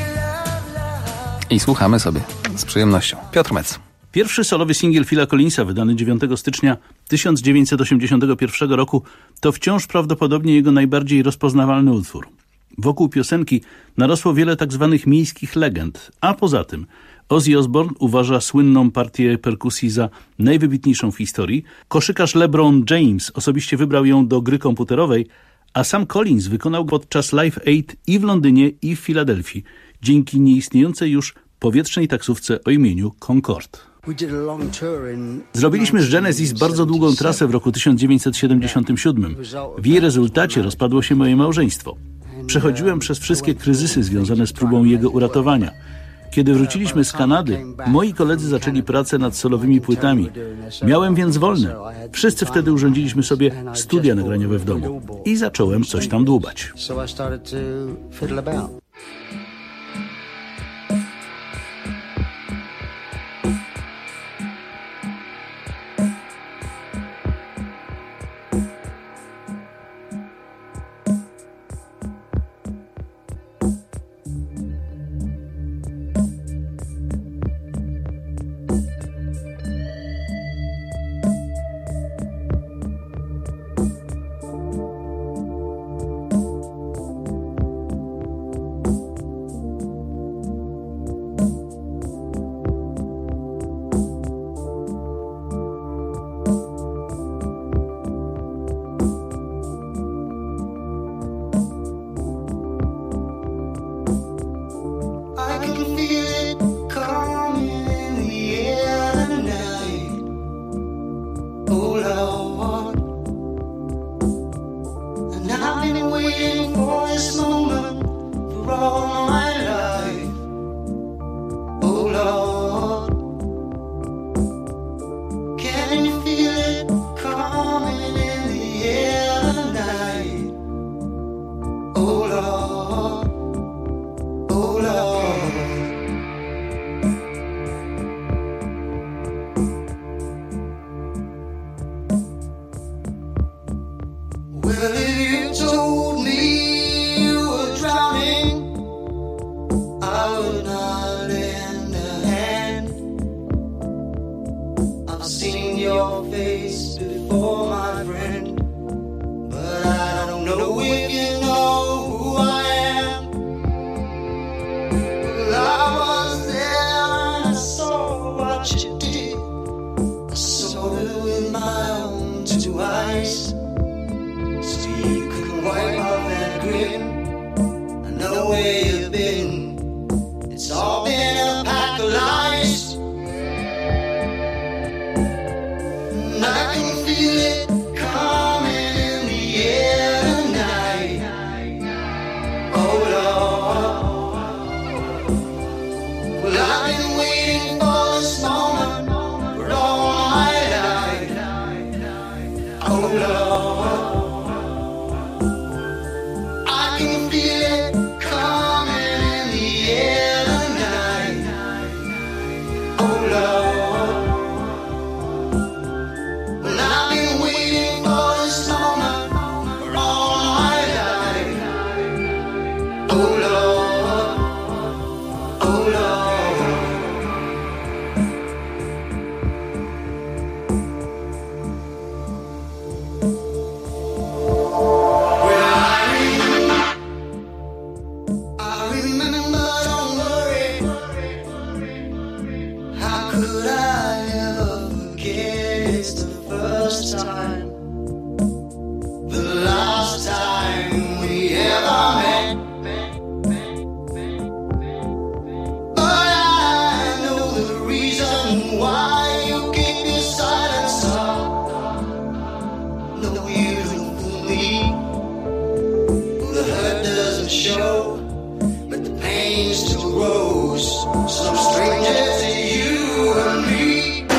I słuchamy sobie z przyjemnością. Piotr Mec. Pierwszy solowy singiel Phila Collinsa, wydany dziewiątego stycznia tysiąc dziewięćset osiemdziesiątego pierwszego roku, to wciąż prawdopodobnie jego najbardziej rozpoznawalny utwór. Wokół piosenki narosło wiele tak zwanych miejskich legend, a poza tym Ozzy Osbourne uważa słynną partię perkusji za najwybitniejszą w historii, koszykarz LeBron James osobiście wybrał ją do gry komputerowej, a sam Collins wykonał go podczas Live Aid i w Londynie, i w Filadelfii, dzięki nieistniejącej już powietrznej taksówce o imieniu Concorde. Zrobiliśmy z Genesis bardzo długą trasę w roku tysiąc dziewięćset siedemdziesiątym siódmym. W jej rezultacie rozpadło się moje małżeństwo. Przechodziłem przez wszystkie kryzysy związane z próbą jego uratowania. Kiedy wróciliśmy z Kanady, moi koledzy zaczęli pracę nad solowymi płytami. Miałem więc wolne. Wszyscy wtedy urządziliśmy sobie studia nagraniowe w domu i zacząłem coś tam dłubać. means to a rose, some stranger to you and me.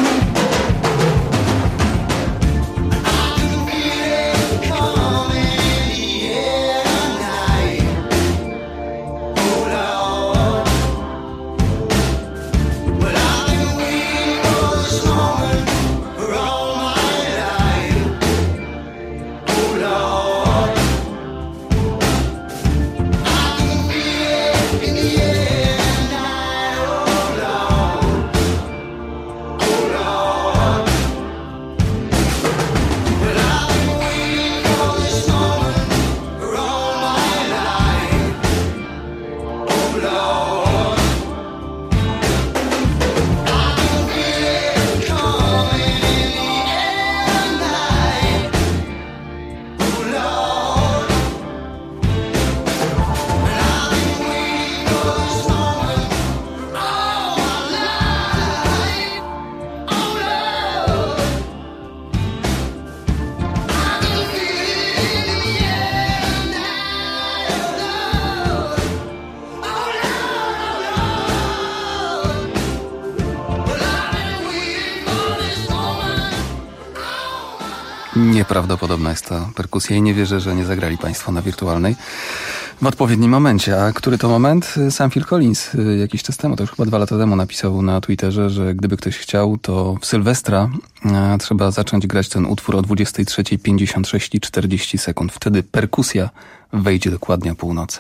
Nieprawdopodobna jest ta perkusja i nie wierzę, że nie zagrali Państwo na wirtualnej w odpowiednim momencie. A który to moment? Sam Phil Collins jakiś czas temu, to już chyba dwa lata temu, napisał na Twitterze, że gdyby ktoś chciał, to w Sylwestra a, trzeba zacząć grać ten utwór o dwudziestej trzeciej pięćdziesiąt sześć i czterdzieści sekund. Wtedy perkusja wejdzie dokładnie o północy.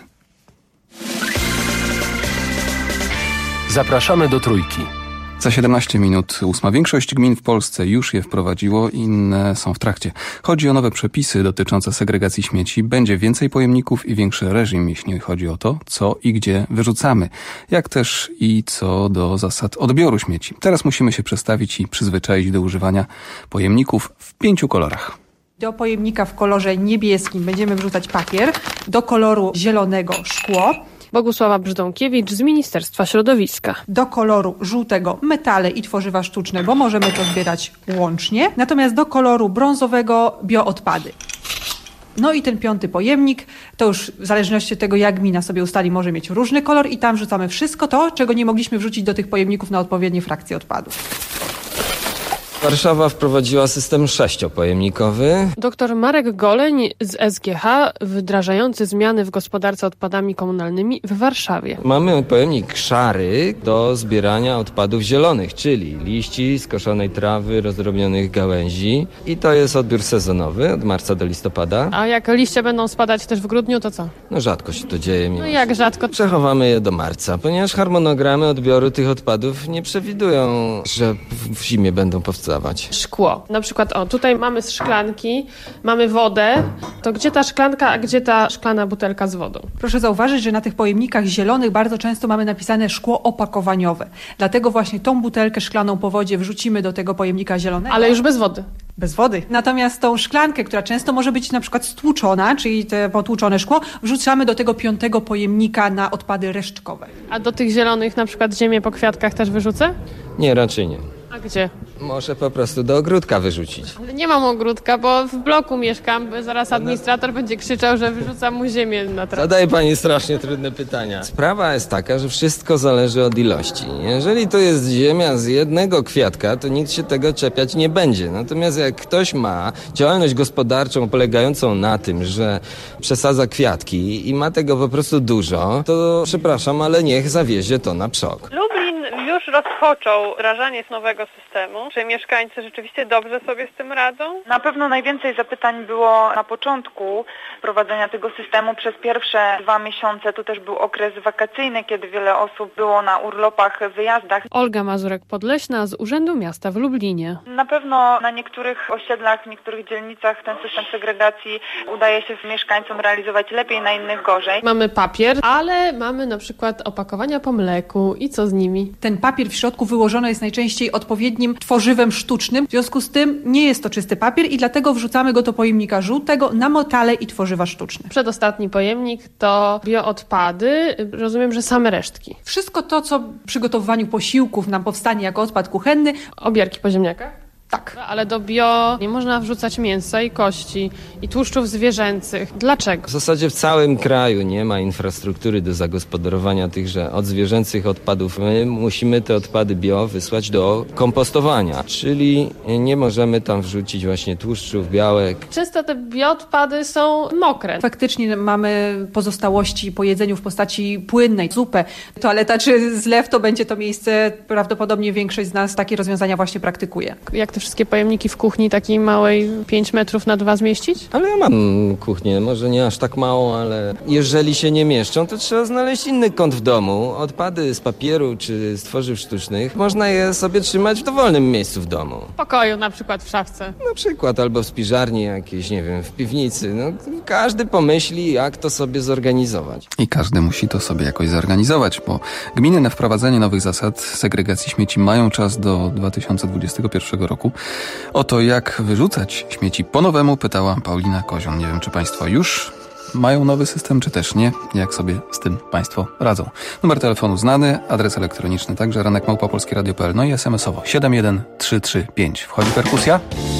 Zapraszamy do Trójki. Za siedemnaście minut ósma. Większość gmin w Polsce już je wprowadziło, inne są w trakcie. Chodzi o nowe przepisy dotyczące segregacji śmieci. Będzie więcej pojemników i większy reżim, jeśli chodzi o to, co i gdzie wyrzucamy. Jak też i co do zasad odbioru śmieci. Teraz musimy się przestawić i przyzwyczaić do używania pojemników w pięciu kolorach. Do pojemnika w kolorze niebieskim będziemy wrzucać papier, do koloru zielonego szkło. Bogusława Brzdąkiewicz z Ministerstwa Środowiska. Do koloru żółtego metale i tworzywa sztuczne, bo możemy to zbierać łącznie. Natomiast do koloru brązowego bioodpady. No i ten piąty pojemnik, to już w zależności od tego, jak gmina sobie ustali, może mieć różny kolor i tam wrzucamy wszystko to, czego nie mogliśmy wrzucić do tych pojemników na odpowiednie frakcje odpadów. Warszawa wprowadziła system sześciopojemnikowy. Doktor Marek Goleń z S G H, wdrażający zmiany w gospodarce odpadami komunalnymi w Warszawie. Mamy pojemnik szary do zbierania odpadów zielonych, czyli liści, skoszonej trawy, rozdrobnionych gałęzi. I to jest odbiór sezonowy od marca do listopada. A jak liście będą spadać też w grudniu, to co? No rzadko się to dzieje. No jak rzadko? Przechowamy je do marca, ponieważ harmonogramy odbioru tych odpadów nie przewidują, że w zimie będą powstawać. Szkło. Na przykład, o, tutaj mamy z szklanki, mamy wodę. To gdzie ta szklanka, a gdzie ta szklana butelka z wodą? Proszę zauważyć, że na tych pojemnikach zielonych bardzo często mamy napisane szkło opakowaniowe. Dlatego właśnie tą butelkę szklaną po wodzie wrzucimy do tego pojemnika zielonego. Ale już bez wody. Bez wody. Natomiast tą szklankę, która często może być na przykład stłuczona, czyli te potłuczone szkło, wrzucamy do tego piątego pojemnika na odpady resztkowe. A do tych zielonych na przykład ziemię po kwiatkach też wyrzucę? Nie, raczej nie. A gdzie? Może po prostu do ogródka wyrzucić. Ale nie mam ogródka, bo w bloku mieszkam. Zaraz administrator będzie krzyczał, że wyrzucam mu ziemię na trawę. Zadaje pani strasznie trudne pytania. Sprawa jest taka, że wszystko zależy od ilości. Jeżeli to jest ziemia z jednego kwiatka, to nikt się tego czepiać nie będzie. Natomiast jak ktoś ma działalność gospodarczą polegającą na tym, że przesadza kwiatki i ma tego po prostu dużo, to przepraszam, ale niech zawiezie to na przok. Lublin już rozpoczął wdrażanie nowego systemu. Czy mieszkańcy rzeczywiście dobrze sobie z tym radzą? Na pewno najwięcej zapytań było na początku wprowadzenia tego systemu. Przez pierwsze dwa miesiące to też był okres wakacyjny, kiedy wiele osób było na urlopach, wyjazdach. Olga Mazurek-Podleśna z Urzędu Miasta w Lublinie. Na pewno na niektórych osiedlach, w niektórych dzielnicach ten system segregacji udaje się mieszkańcom realizować lepiej, na innych gorzej. Mamy papier, ale mamy na przykład opakowania po mleku i co z nimi? Ten papier w środku wyłożony jest najczęściej odpowiednim tworzywem sztucznym. W związku z tym nie jest to czysty papier i dlatego wrzucamy go do pojemnika żółtego na metale i tworzywa sztuczne. Przedostatni pojemnik to bioodpady. Rozumiem, że same resztki. Wszystko to, co w przygotowywaniu posiłków nam powstanie jako odpad kuchenny. Obiarki po ziemniakach? Tak. Ale do bio nie można wrzucać mięsa i kości i tłuszczów zwierzęcych. Dlaczego? W zasadzie w całym kraju nie ma infrastruktury do zagospodarowania tychże odzwierzęcych odpadów. My musimy te odpady bio wysłać do kompostowania, czyli nie możemy tam wrzucić właśnie tłuszczów, białek. Często te bioodpady są mokre. Faktycznie mamy pozostałości po jedzeniu w postaci płynnej, zupę. Toaleta czy zlew to będzie to miejsce, prawdopodobnie większość z nas takie rozwiązania właśnie praktykuje. Jak te wszystkie pojemniki w kuchni takiej małej pięć metrów na dwa zmieścić? Ale ja mam kuchnię, może nie aż tak mało, ale jeżeli się nie mieszczą, to trzeba znaleźć inny kąt w domu. Odpady z papieru czy z tworzyw sztucznych można je sobie trzymać w dowolnym miejscu w domu. W pokoju, na przykład w szafce. Na przykład albo w spiżarni jakiejś, nie wiem, w piwnicy. No, każdy pomyśli, jak to sobie zorganizować. I każdy musi to sobie jakoś zorganizować, bo gminy na wprowadzenie nowych zasad segregacji śmieci mają czas do dwa tysiące dwudziestego pierwszego roku. O to, jak wyrzucać śmieci po nowemu, pytała Paulina Kozion. Nie wiem, czy państwo już mają nowy system, czy też nie. Jak sobie z tym państwo radzą? Numer telefonu znany, adres elektroniczny także, ranek małpa polskie radio kropka p l, no i es em esowo siedem jeden trzy trzy pięć. Wchodzi perkusja?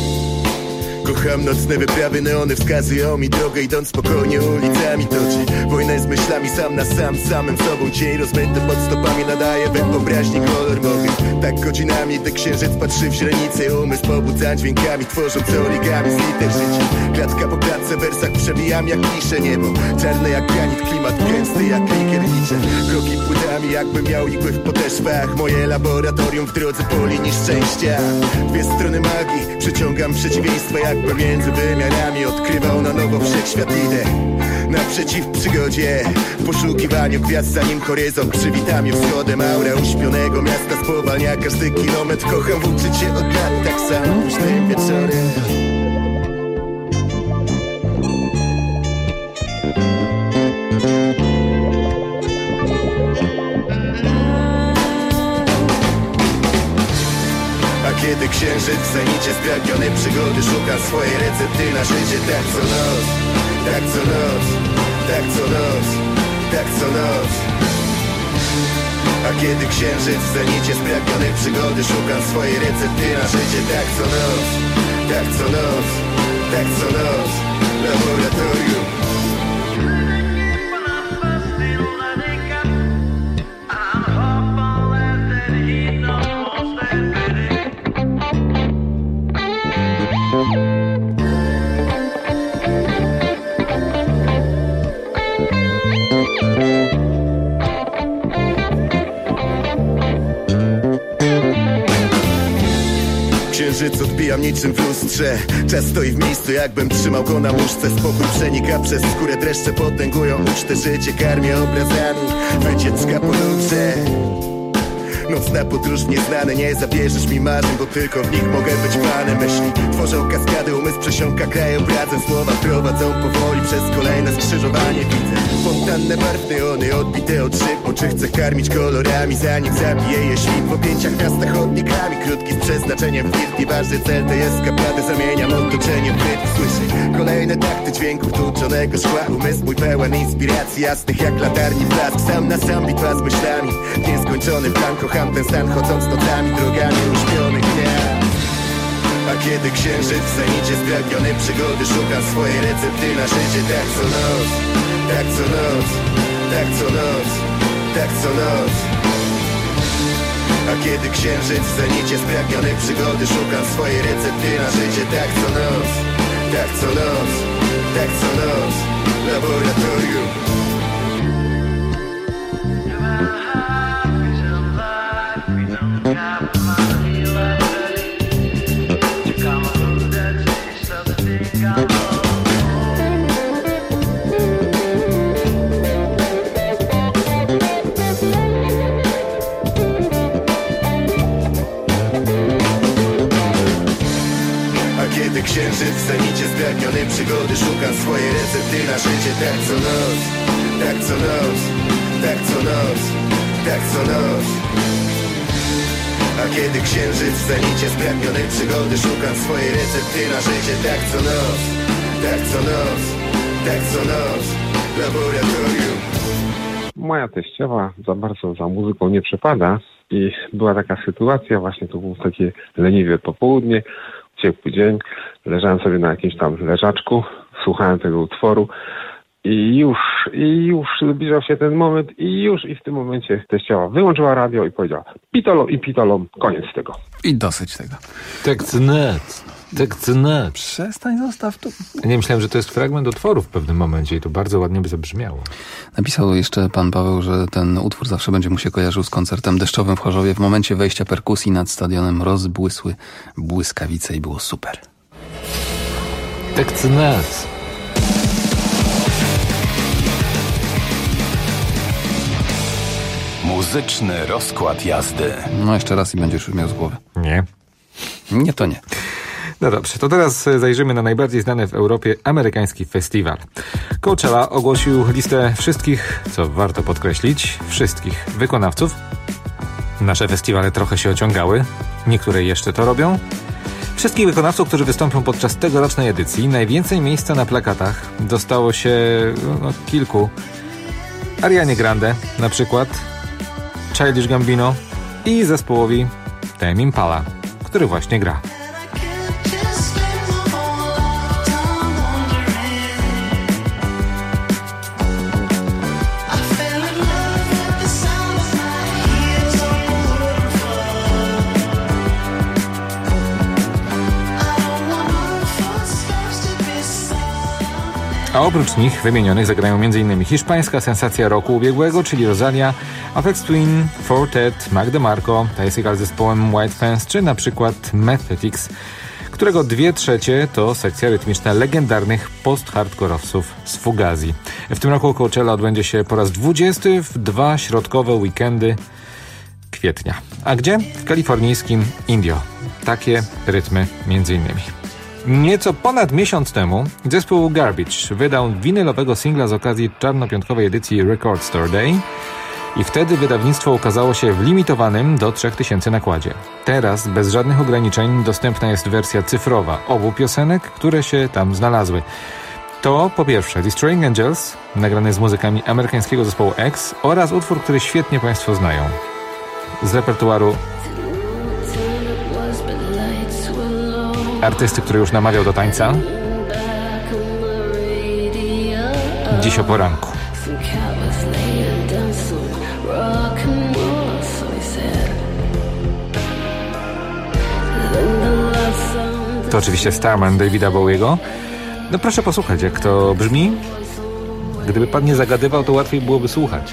Kocham nocne wyprawy, neony wskazują mi drogę, idąc spokojnie ulicami toczy wojnę z myślami, sam na sam, samym sobą. Cień rozmyty pod stopami nadaje we wyobraźni kolor mokry. Tak godzinami, gdy księżyc patrzy w źrenicę, umysł pobudza dźwiękami, tworząc origami z liter życia. Klatka po klatce, w wersach przebijam jak klisze niebo. Czarne jak granit, klimat gęsty jak likiernicze. Kroki płytami, jakby miał igły w podeszwach. Moje laboratorium w drodze po linii szczęścia. Dwie strony magii, przyciągam przeciwieństwa, jak pomiędzy wymiarami odkrywał na nowo wszechświat. Idę naprzeciw przygodzie, w poszukiwaniu gwiazd, zanim horyzont przywita mnie wschodem. Aura uśpionego miasta spowalnia każdy kilometr. Kocham włóczyć się od lat, tak samo późnym wieczorem. Kiedy księżyc w zenicie spragniony przygody szuka swojej recepty na życie. Tak co noc, tak co noc, tak co noc, tak co noc. A kiedy księżyc w zenicie spragniony przygody szuka swojej recepty na życie. Tak co noc, tak co noc, tak co noc. Laboratorium. Księżyc odbijam niczym w lustrze. Czas stoi w miejscu, jakbym trzymał go na muszce. Spokój przenika przez skórę, dreszcze potęgują ucztę. Życie karmię obrazami, wycieczka po luce. Nocna podróż w nieznane, nie zabierzesz mi marzeń, bo tylko w nich mogę być panem. Myśli tworzą kaskady, umysł przesiąka krajobrazem. Słowa prowadzą powoli przez kolejne skrzyżowanie. Widzę fontannę barw, neony odbite od szyb. Oczy chcę karmić kolorami, zanim zabije je świt. W objęciach miasta chodnikami, krótki z przeznaczeniem flirt. Nieważny cel tej eskapady, zamieniam otoczenie w rytm. Słyszę kolejne takty dźwięków tłuczonego szkła. Umysł mój pełen inspiracji, jasnych jak latarni blask. Sam na sam bitwa z myślami, nieskończony plan. Kocham ten stan, chodząc nocami, drogami uśpionych gniazd. A kiedy księżyc w zenicie spragniony przygody szuka swojej recepty na życie. Tak co noc, tak co noc, tak co noc, tak co noc. A kiedy księżyc w zenicie spragniony przygody szuka swojej recepty na życie. Tak co noc, tak co noc, tak co noc. Laboratorium. Kiedy księżyc w zenicie spragniony przygody szuka swojej recepty na życie. Tak co noc, tak co noc, tak co noc, tak co noc. A kiedy księżyc w zenicie spragniony przygody szuka swojej recepty na życie. Tak co noc, tak co noc, tak co noc. Laboratorium. moja teściowa za bardzo za muzyką nie przepada i była taka sytuacja, właśnie to było takie leniwie popołudnie, ciepły dzień, leżałem sobie na jakimś tam leżaczku, słuchałem tego utworu i już, i już zbliżał się ten moment i już i w tym momencie teściowa wyłączyła radio i powiedziała pitolo i pitolo, koniec tego. I dosyć tego. Tekst net. Tekst net. Przestań, zostaw to. Nie myślałem, że to jest fragment utworu w pewnym momencie i to bardzo ładnie by zabrzmiało. Napisał jeszcze pan Paweł, że ten utwór zawsze będzie mu się kojarzył z koncertem deszczowym w Chorzowie. W momencie wejścia perkusji nad stadionem rozbłysły błyskawice i było super. Tekst net. Muzyczny rozkład jazdy. No jeszcze raz i będziesz już miał z głowy. Nie. Nie, to nie. No dobrze, to teraz zajrzymy na najbardziej znany w Europie amerykański festiwal. Coachella ogłosił listę wszystkich, co warto podkreślić, wszystkich wykonawców. Nasze festiwale trochę się ociągały, niektóre jeszcze to robią. Wszystkich wykonawców, którzy wystąpią podczas tegorocznej edycji. Najwięcej miejsca na plakatach dostało się no, kilku. Arianie Grande na przykład, Childish Gambino i zespołowi Tame Impala, który właśnie gra. A oprócz nich wymienionych zagrają m.in. hiszpańska sensacja roku ubiegłego, czyli Rosalia, Aphex Twin, Fortet, Mac DeMarco, Tysical z zespołem White Fence, czy na przykład Methetics, którego dwie trzecie to sekcja rytmiczna legendarnych post-hardkorowców z Fugazi. W tym roku Coachella odbędzie się po raz dwudziesty w dwa środkowe weekendy kwietnia. A gdzie? W kalifornijskim Indio. Takie rytmy między innymi. Nieco ponad miesiąc temu zespół Garbage wydał winylowego singla z okazji czarnopiątkowej edycji Record Store Day i wtedy wydawnictwo ukazało się w limitowanym do trzech tysięcy nakładzie. Teraz bez żadnych ograniczeń dostępna jest wersja cyfrowa obu piosenek, które się tam znalazły. To po pierwsze Destroying Angels, nagrany z muzykami amerykańskiego zespołu X, oraz utwór, który świetnie Państwo znają. Z repertuaru artysty, który już namawiał do tańca. Dziś o poranku. To oczywiście Starman Davida Bowiego. No proszę posłuchać, jak to brzmi. Gdyby pan nie zagadywał, to łatwiej byłoby słuchać.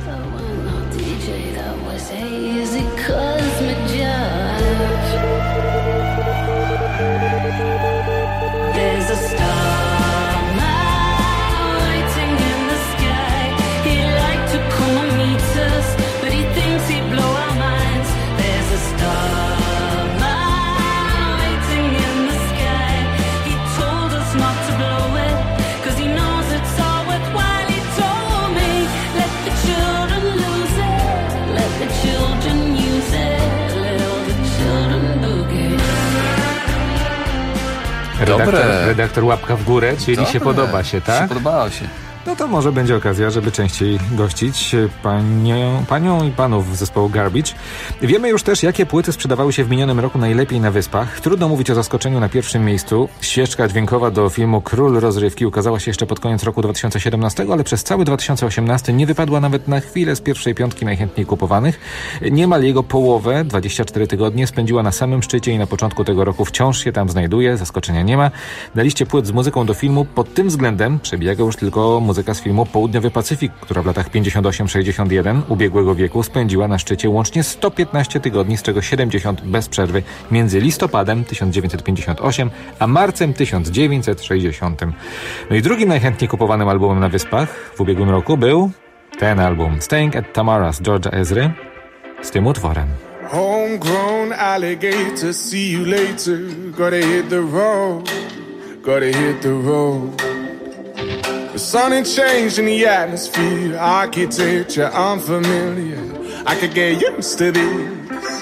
Redaktor, redaktor łapka w górę, czyli Dobre. się podoba się, tak? Się podobało się. No to może będzie okazja, żeby częściej gościć panią, panią i panów zespołu Garbage. Wiemy już też, jakie płyty sprzedawały się w minionym roku najlepiej na Wyspach. Trudno mówić o zaskoczeniu na pierwszym miejscu. Ścieżka dźwiękowa do filmu Król Rozrywki ukazała się jeszcze pod koniec roku dwa tysiące siedemnastego, ale przez cały dwa tysiące osiemnasty nie wypadła nawet na chwilę z pierwszej piątki najchętniej kupowanych. Niemal jego połowę, dwadzieścia cztery tygodnie, spędziła na samym szczycie i na początku tego roku wciąż się tam znajduje. Zaskoczenia nie ma. Na liście płyt z muzyką do filmu pod tym względem przebiega już tylko muzyka z filmu Południowy Pacyfik, która w latach pięćdziesiąt osiem sześćdziesiąt jeden ubiegłego wieku spędziła na szczycie łącznie sto piętnaście tygodni, z czego siedemdziesiąt bez przerwy między listopadem tysiąc dziewięćset pięćdziesiąt osiem a marcem tysiąc dziewięćset sześćdziesiątym. No i drugim najchętniej kupowanym albumem na Wyspach w ubiegłym roku był ten album Staying at Tamara's Georgia Ezry z tym utworem. Homegrown alligator, see you later. Gotta hit the road, gotta hit the road. The sun ain't changed in the atmosphere, architecture unfamiliar. I could get used to this.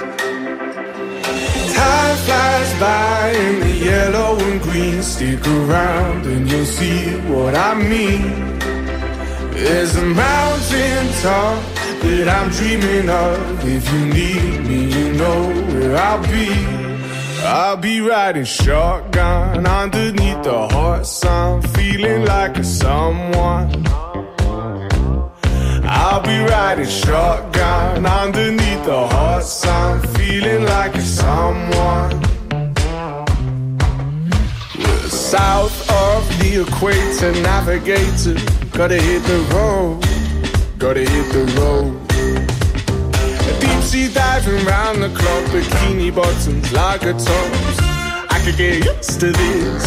Time flies by in the yellow and green. Stick around and you'll see what I mean. There's a mountain top that I'm dreaming of. If you need me, you know where I'll be. I'll be riding shotgun underneath the hot sun, feeling like a someone. I'll be riding shotgun underneath the hot sun, feeling like a someone. We're south of the equator, navigator. Gotta hit the road, gotta hit the road. Deep sea diving round the clock, bikini bottoms, lager tops. I could get used to this.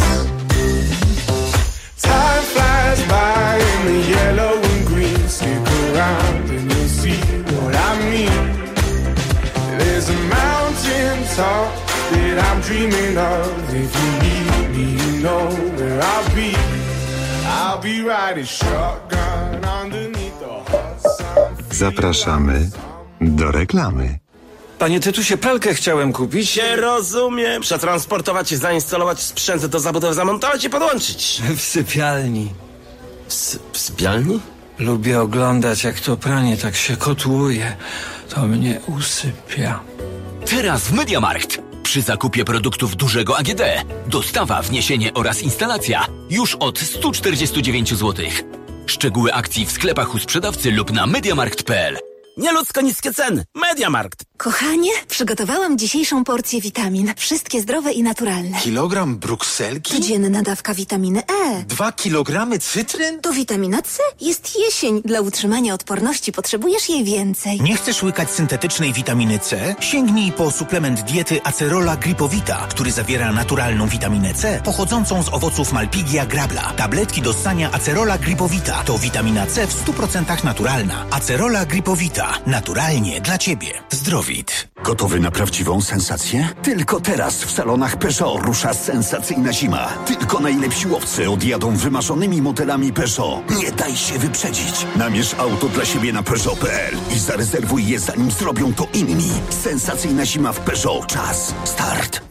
Time flies by in the yellow and green. Stick around and you'll see what I mean. There's a mountain top that I'm dreaming of. If you need me, you know where I'll be. I'll be riding shotgun underneath the hot sun. Zapraszamy do reklamy. Panie Tytusie, pralkę chciałem kupić. Się rozumiem. Przetransportować i zainstalować sprzęt do zabudowy, zamontować i podłączyć. W sypialni. W, sy- w sypialni? Lubię oglądać, jak to pranie tak się kotłuje. To mnie usypia. Teraz w MediaMarkt. Przy zakupie produktów dużego A G D dostawa, wniesienie oraz instalacja już od sto czterdzieści dziewięć złotych. Szczegóły akcji w sklepach u sprzedawcy lub na mediamarkt kropka p l. Nieludzko niskie ceny. MediaMarkt. Kochanie, przygotowałam dzisiejszą porcję witamin. Wszystkie zdrowe i naturalne. Kilogram brukselki? Codzienna dawka witaminy E. Dwa kilogramy cytryn? To witamina C. Jest jesień. Dla utrzymania odporności potrzebujesz jej więcej. Nie chcesz łykać syntetycznej witaminy C? Sięgnij po suplement diety Acerola Gripowita, który zawiera naturalną witaminę C pochodzącą z owoców Malpighia grabla. Tabletki do ssania Acerola Gripowita to witamina C w stu procentach naturalna. Acerola Gripowita. Naturalnie dla Ciebie. Zdrowit. Gotowy na prawdziwą sensację? Tylko teraz w salonach Peugeot rusza sensacyjna zima. Tylko najlepsi łowcy odjadą wymarzonymi modelami Peugeot. Nie daj się wyprzedzić. Namierz auto dla siebie na Peugeot kropka p l i zarezerwuj je, zanim zrobią to inni. Sensacyjna zima w Peugeot. Czas. Start.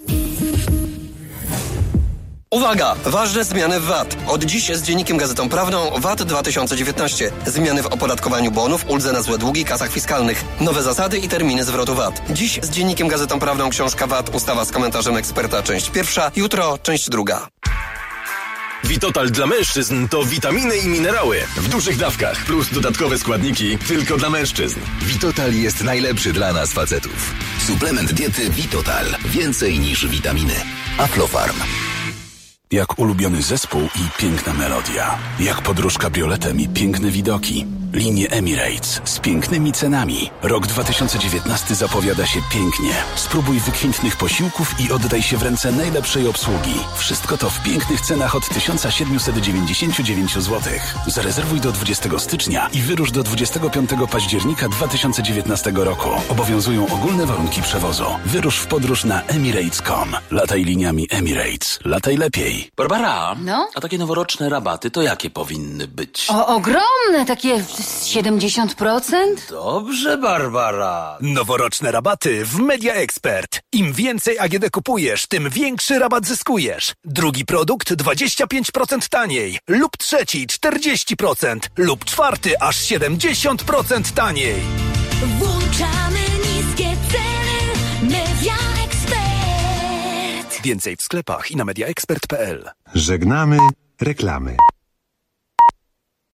Uwaga! Ważne zmiany w V A T. Od dziś z Dziennikiem Gazetą Prawną V A T dwa tysiące dziewiętnaście. Zmiany w opodatkowaniu bonów, uldze na złe długi, kasach fiskalnych. Nowe zasady i terminy zwrotu V A T. Dziś z Dziennikiem Gazetą Prawną książka V A T, ustawa z komentarzem eksperta, część pierwsza. Jutro część druga. Vitotal dla mężczyzn to witaminy i minerały w dużych dawkach plus dodatkowe składniki tylko dla mężczyzn. Vitotal jest najlepszy dla nas facetów. Suplement diety Vitotal. Więcej niż witaminy. Aflofarm. Jak ulubiony zespół i piękna melodia. Jak podróż kabrioletem i piękne widoki. Linie Emirates z pięknymi cenami. Rok dwa tysiące dziewiętnasty zapowiada się pięknie. Spróbuj wykwintnych posiłków i oddaj się w ręce najlepszej obsługi. Wszystko to w pięknych cenach od tysiąc siedemset dziewięćdziesiąt dziewięć złotych. Zarezerwuj do dwudziestego stycznia i wyrusz do dwudziestego piątego października dwa tysiące dziewiętnastego roku. Obowiązują ogólne warunki przewozu. Wyrusz w podróż na emirates kropka com. Lataj liniami Emirates. Lataj lepiej. Barbara, No? a takie noworoczne rabaty to jakie powinny być? O, ogromne, takie siedemdziesiąt procent? Dobrze, Barbara. Noworoczne rabaty w Media Expert. Im więcej A G D kupujesz, tym większy rabat zyskujesz. Drugi produkt dwadzieścia pięć procent taniej. Lub trzeci czterdzieści procent. Lub czwarty aż siedemdziesiąt procent taniej. Włączamy niskie ceny. Media Expert. Więcej w sklepach i na media expert kropka p l. Żegnamy reklamy.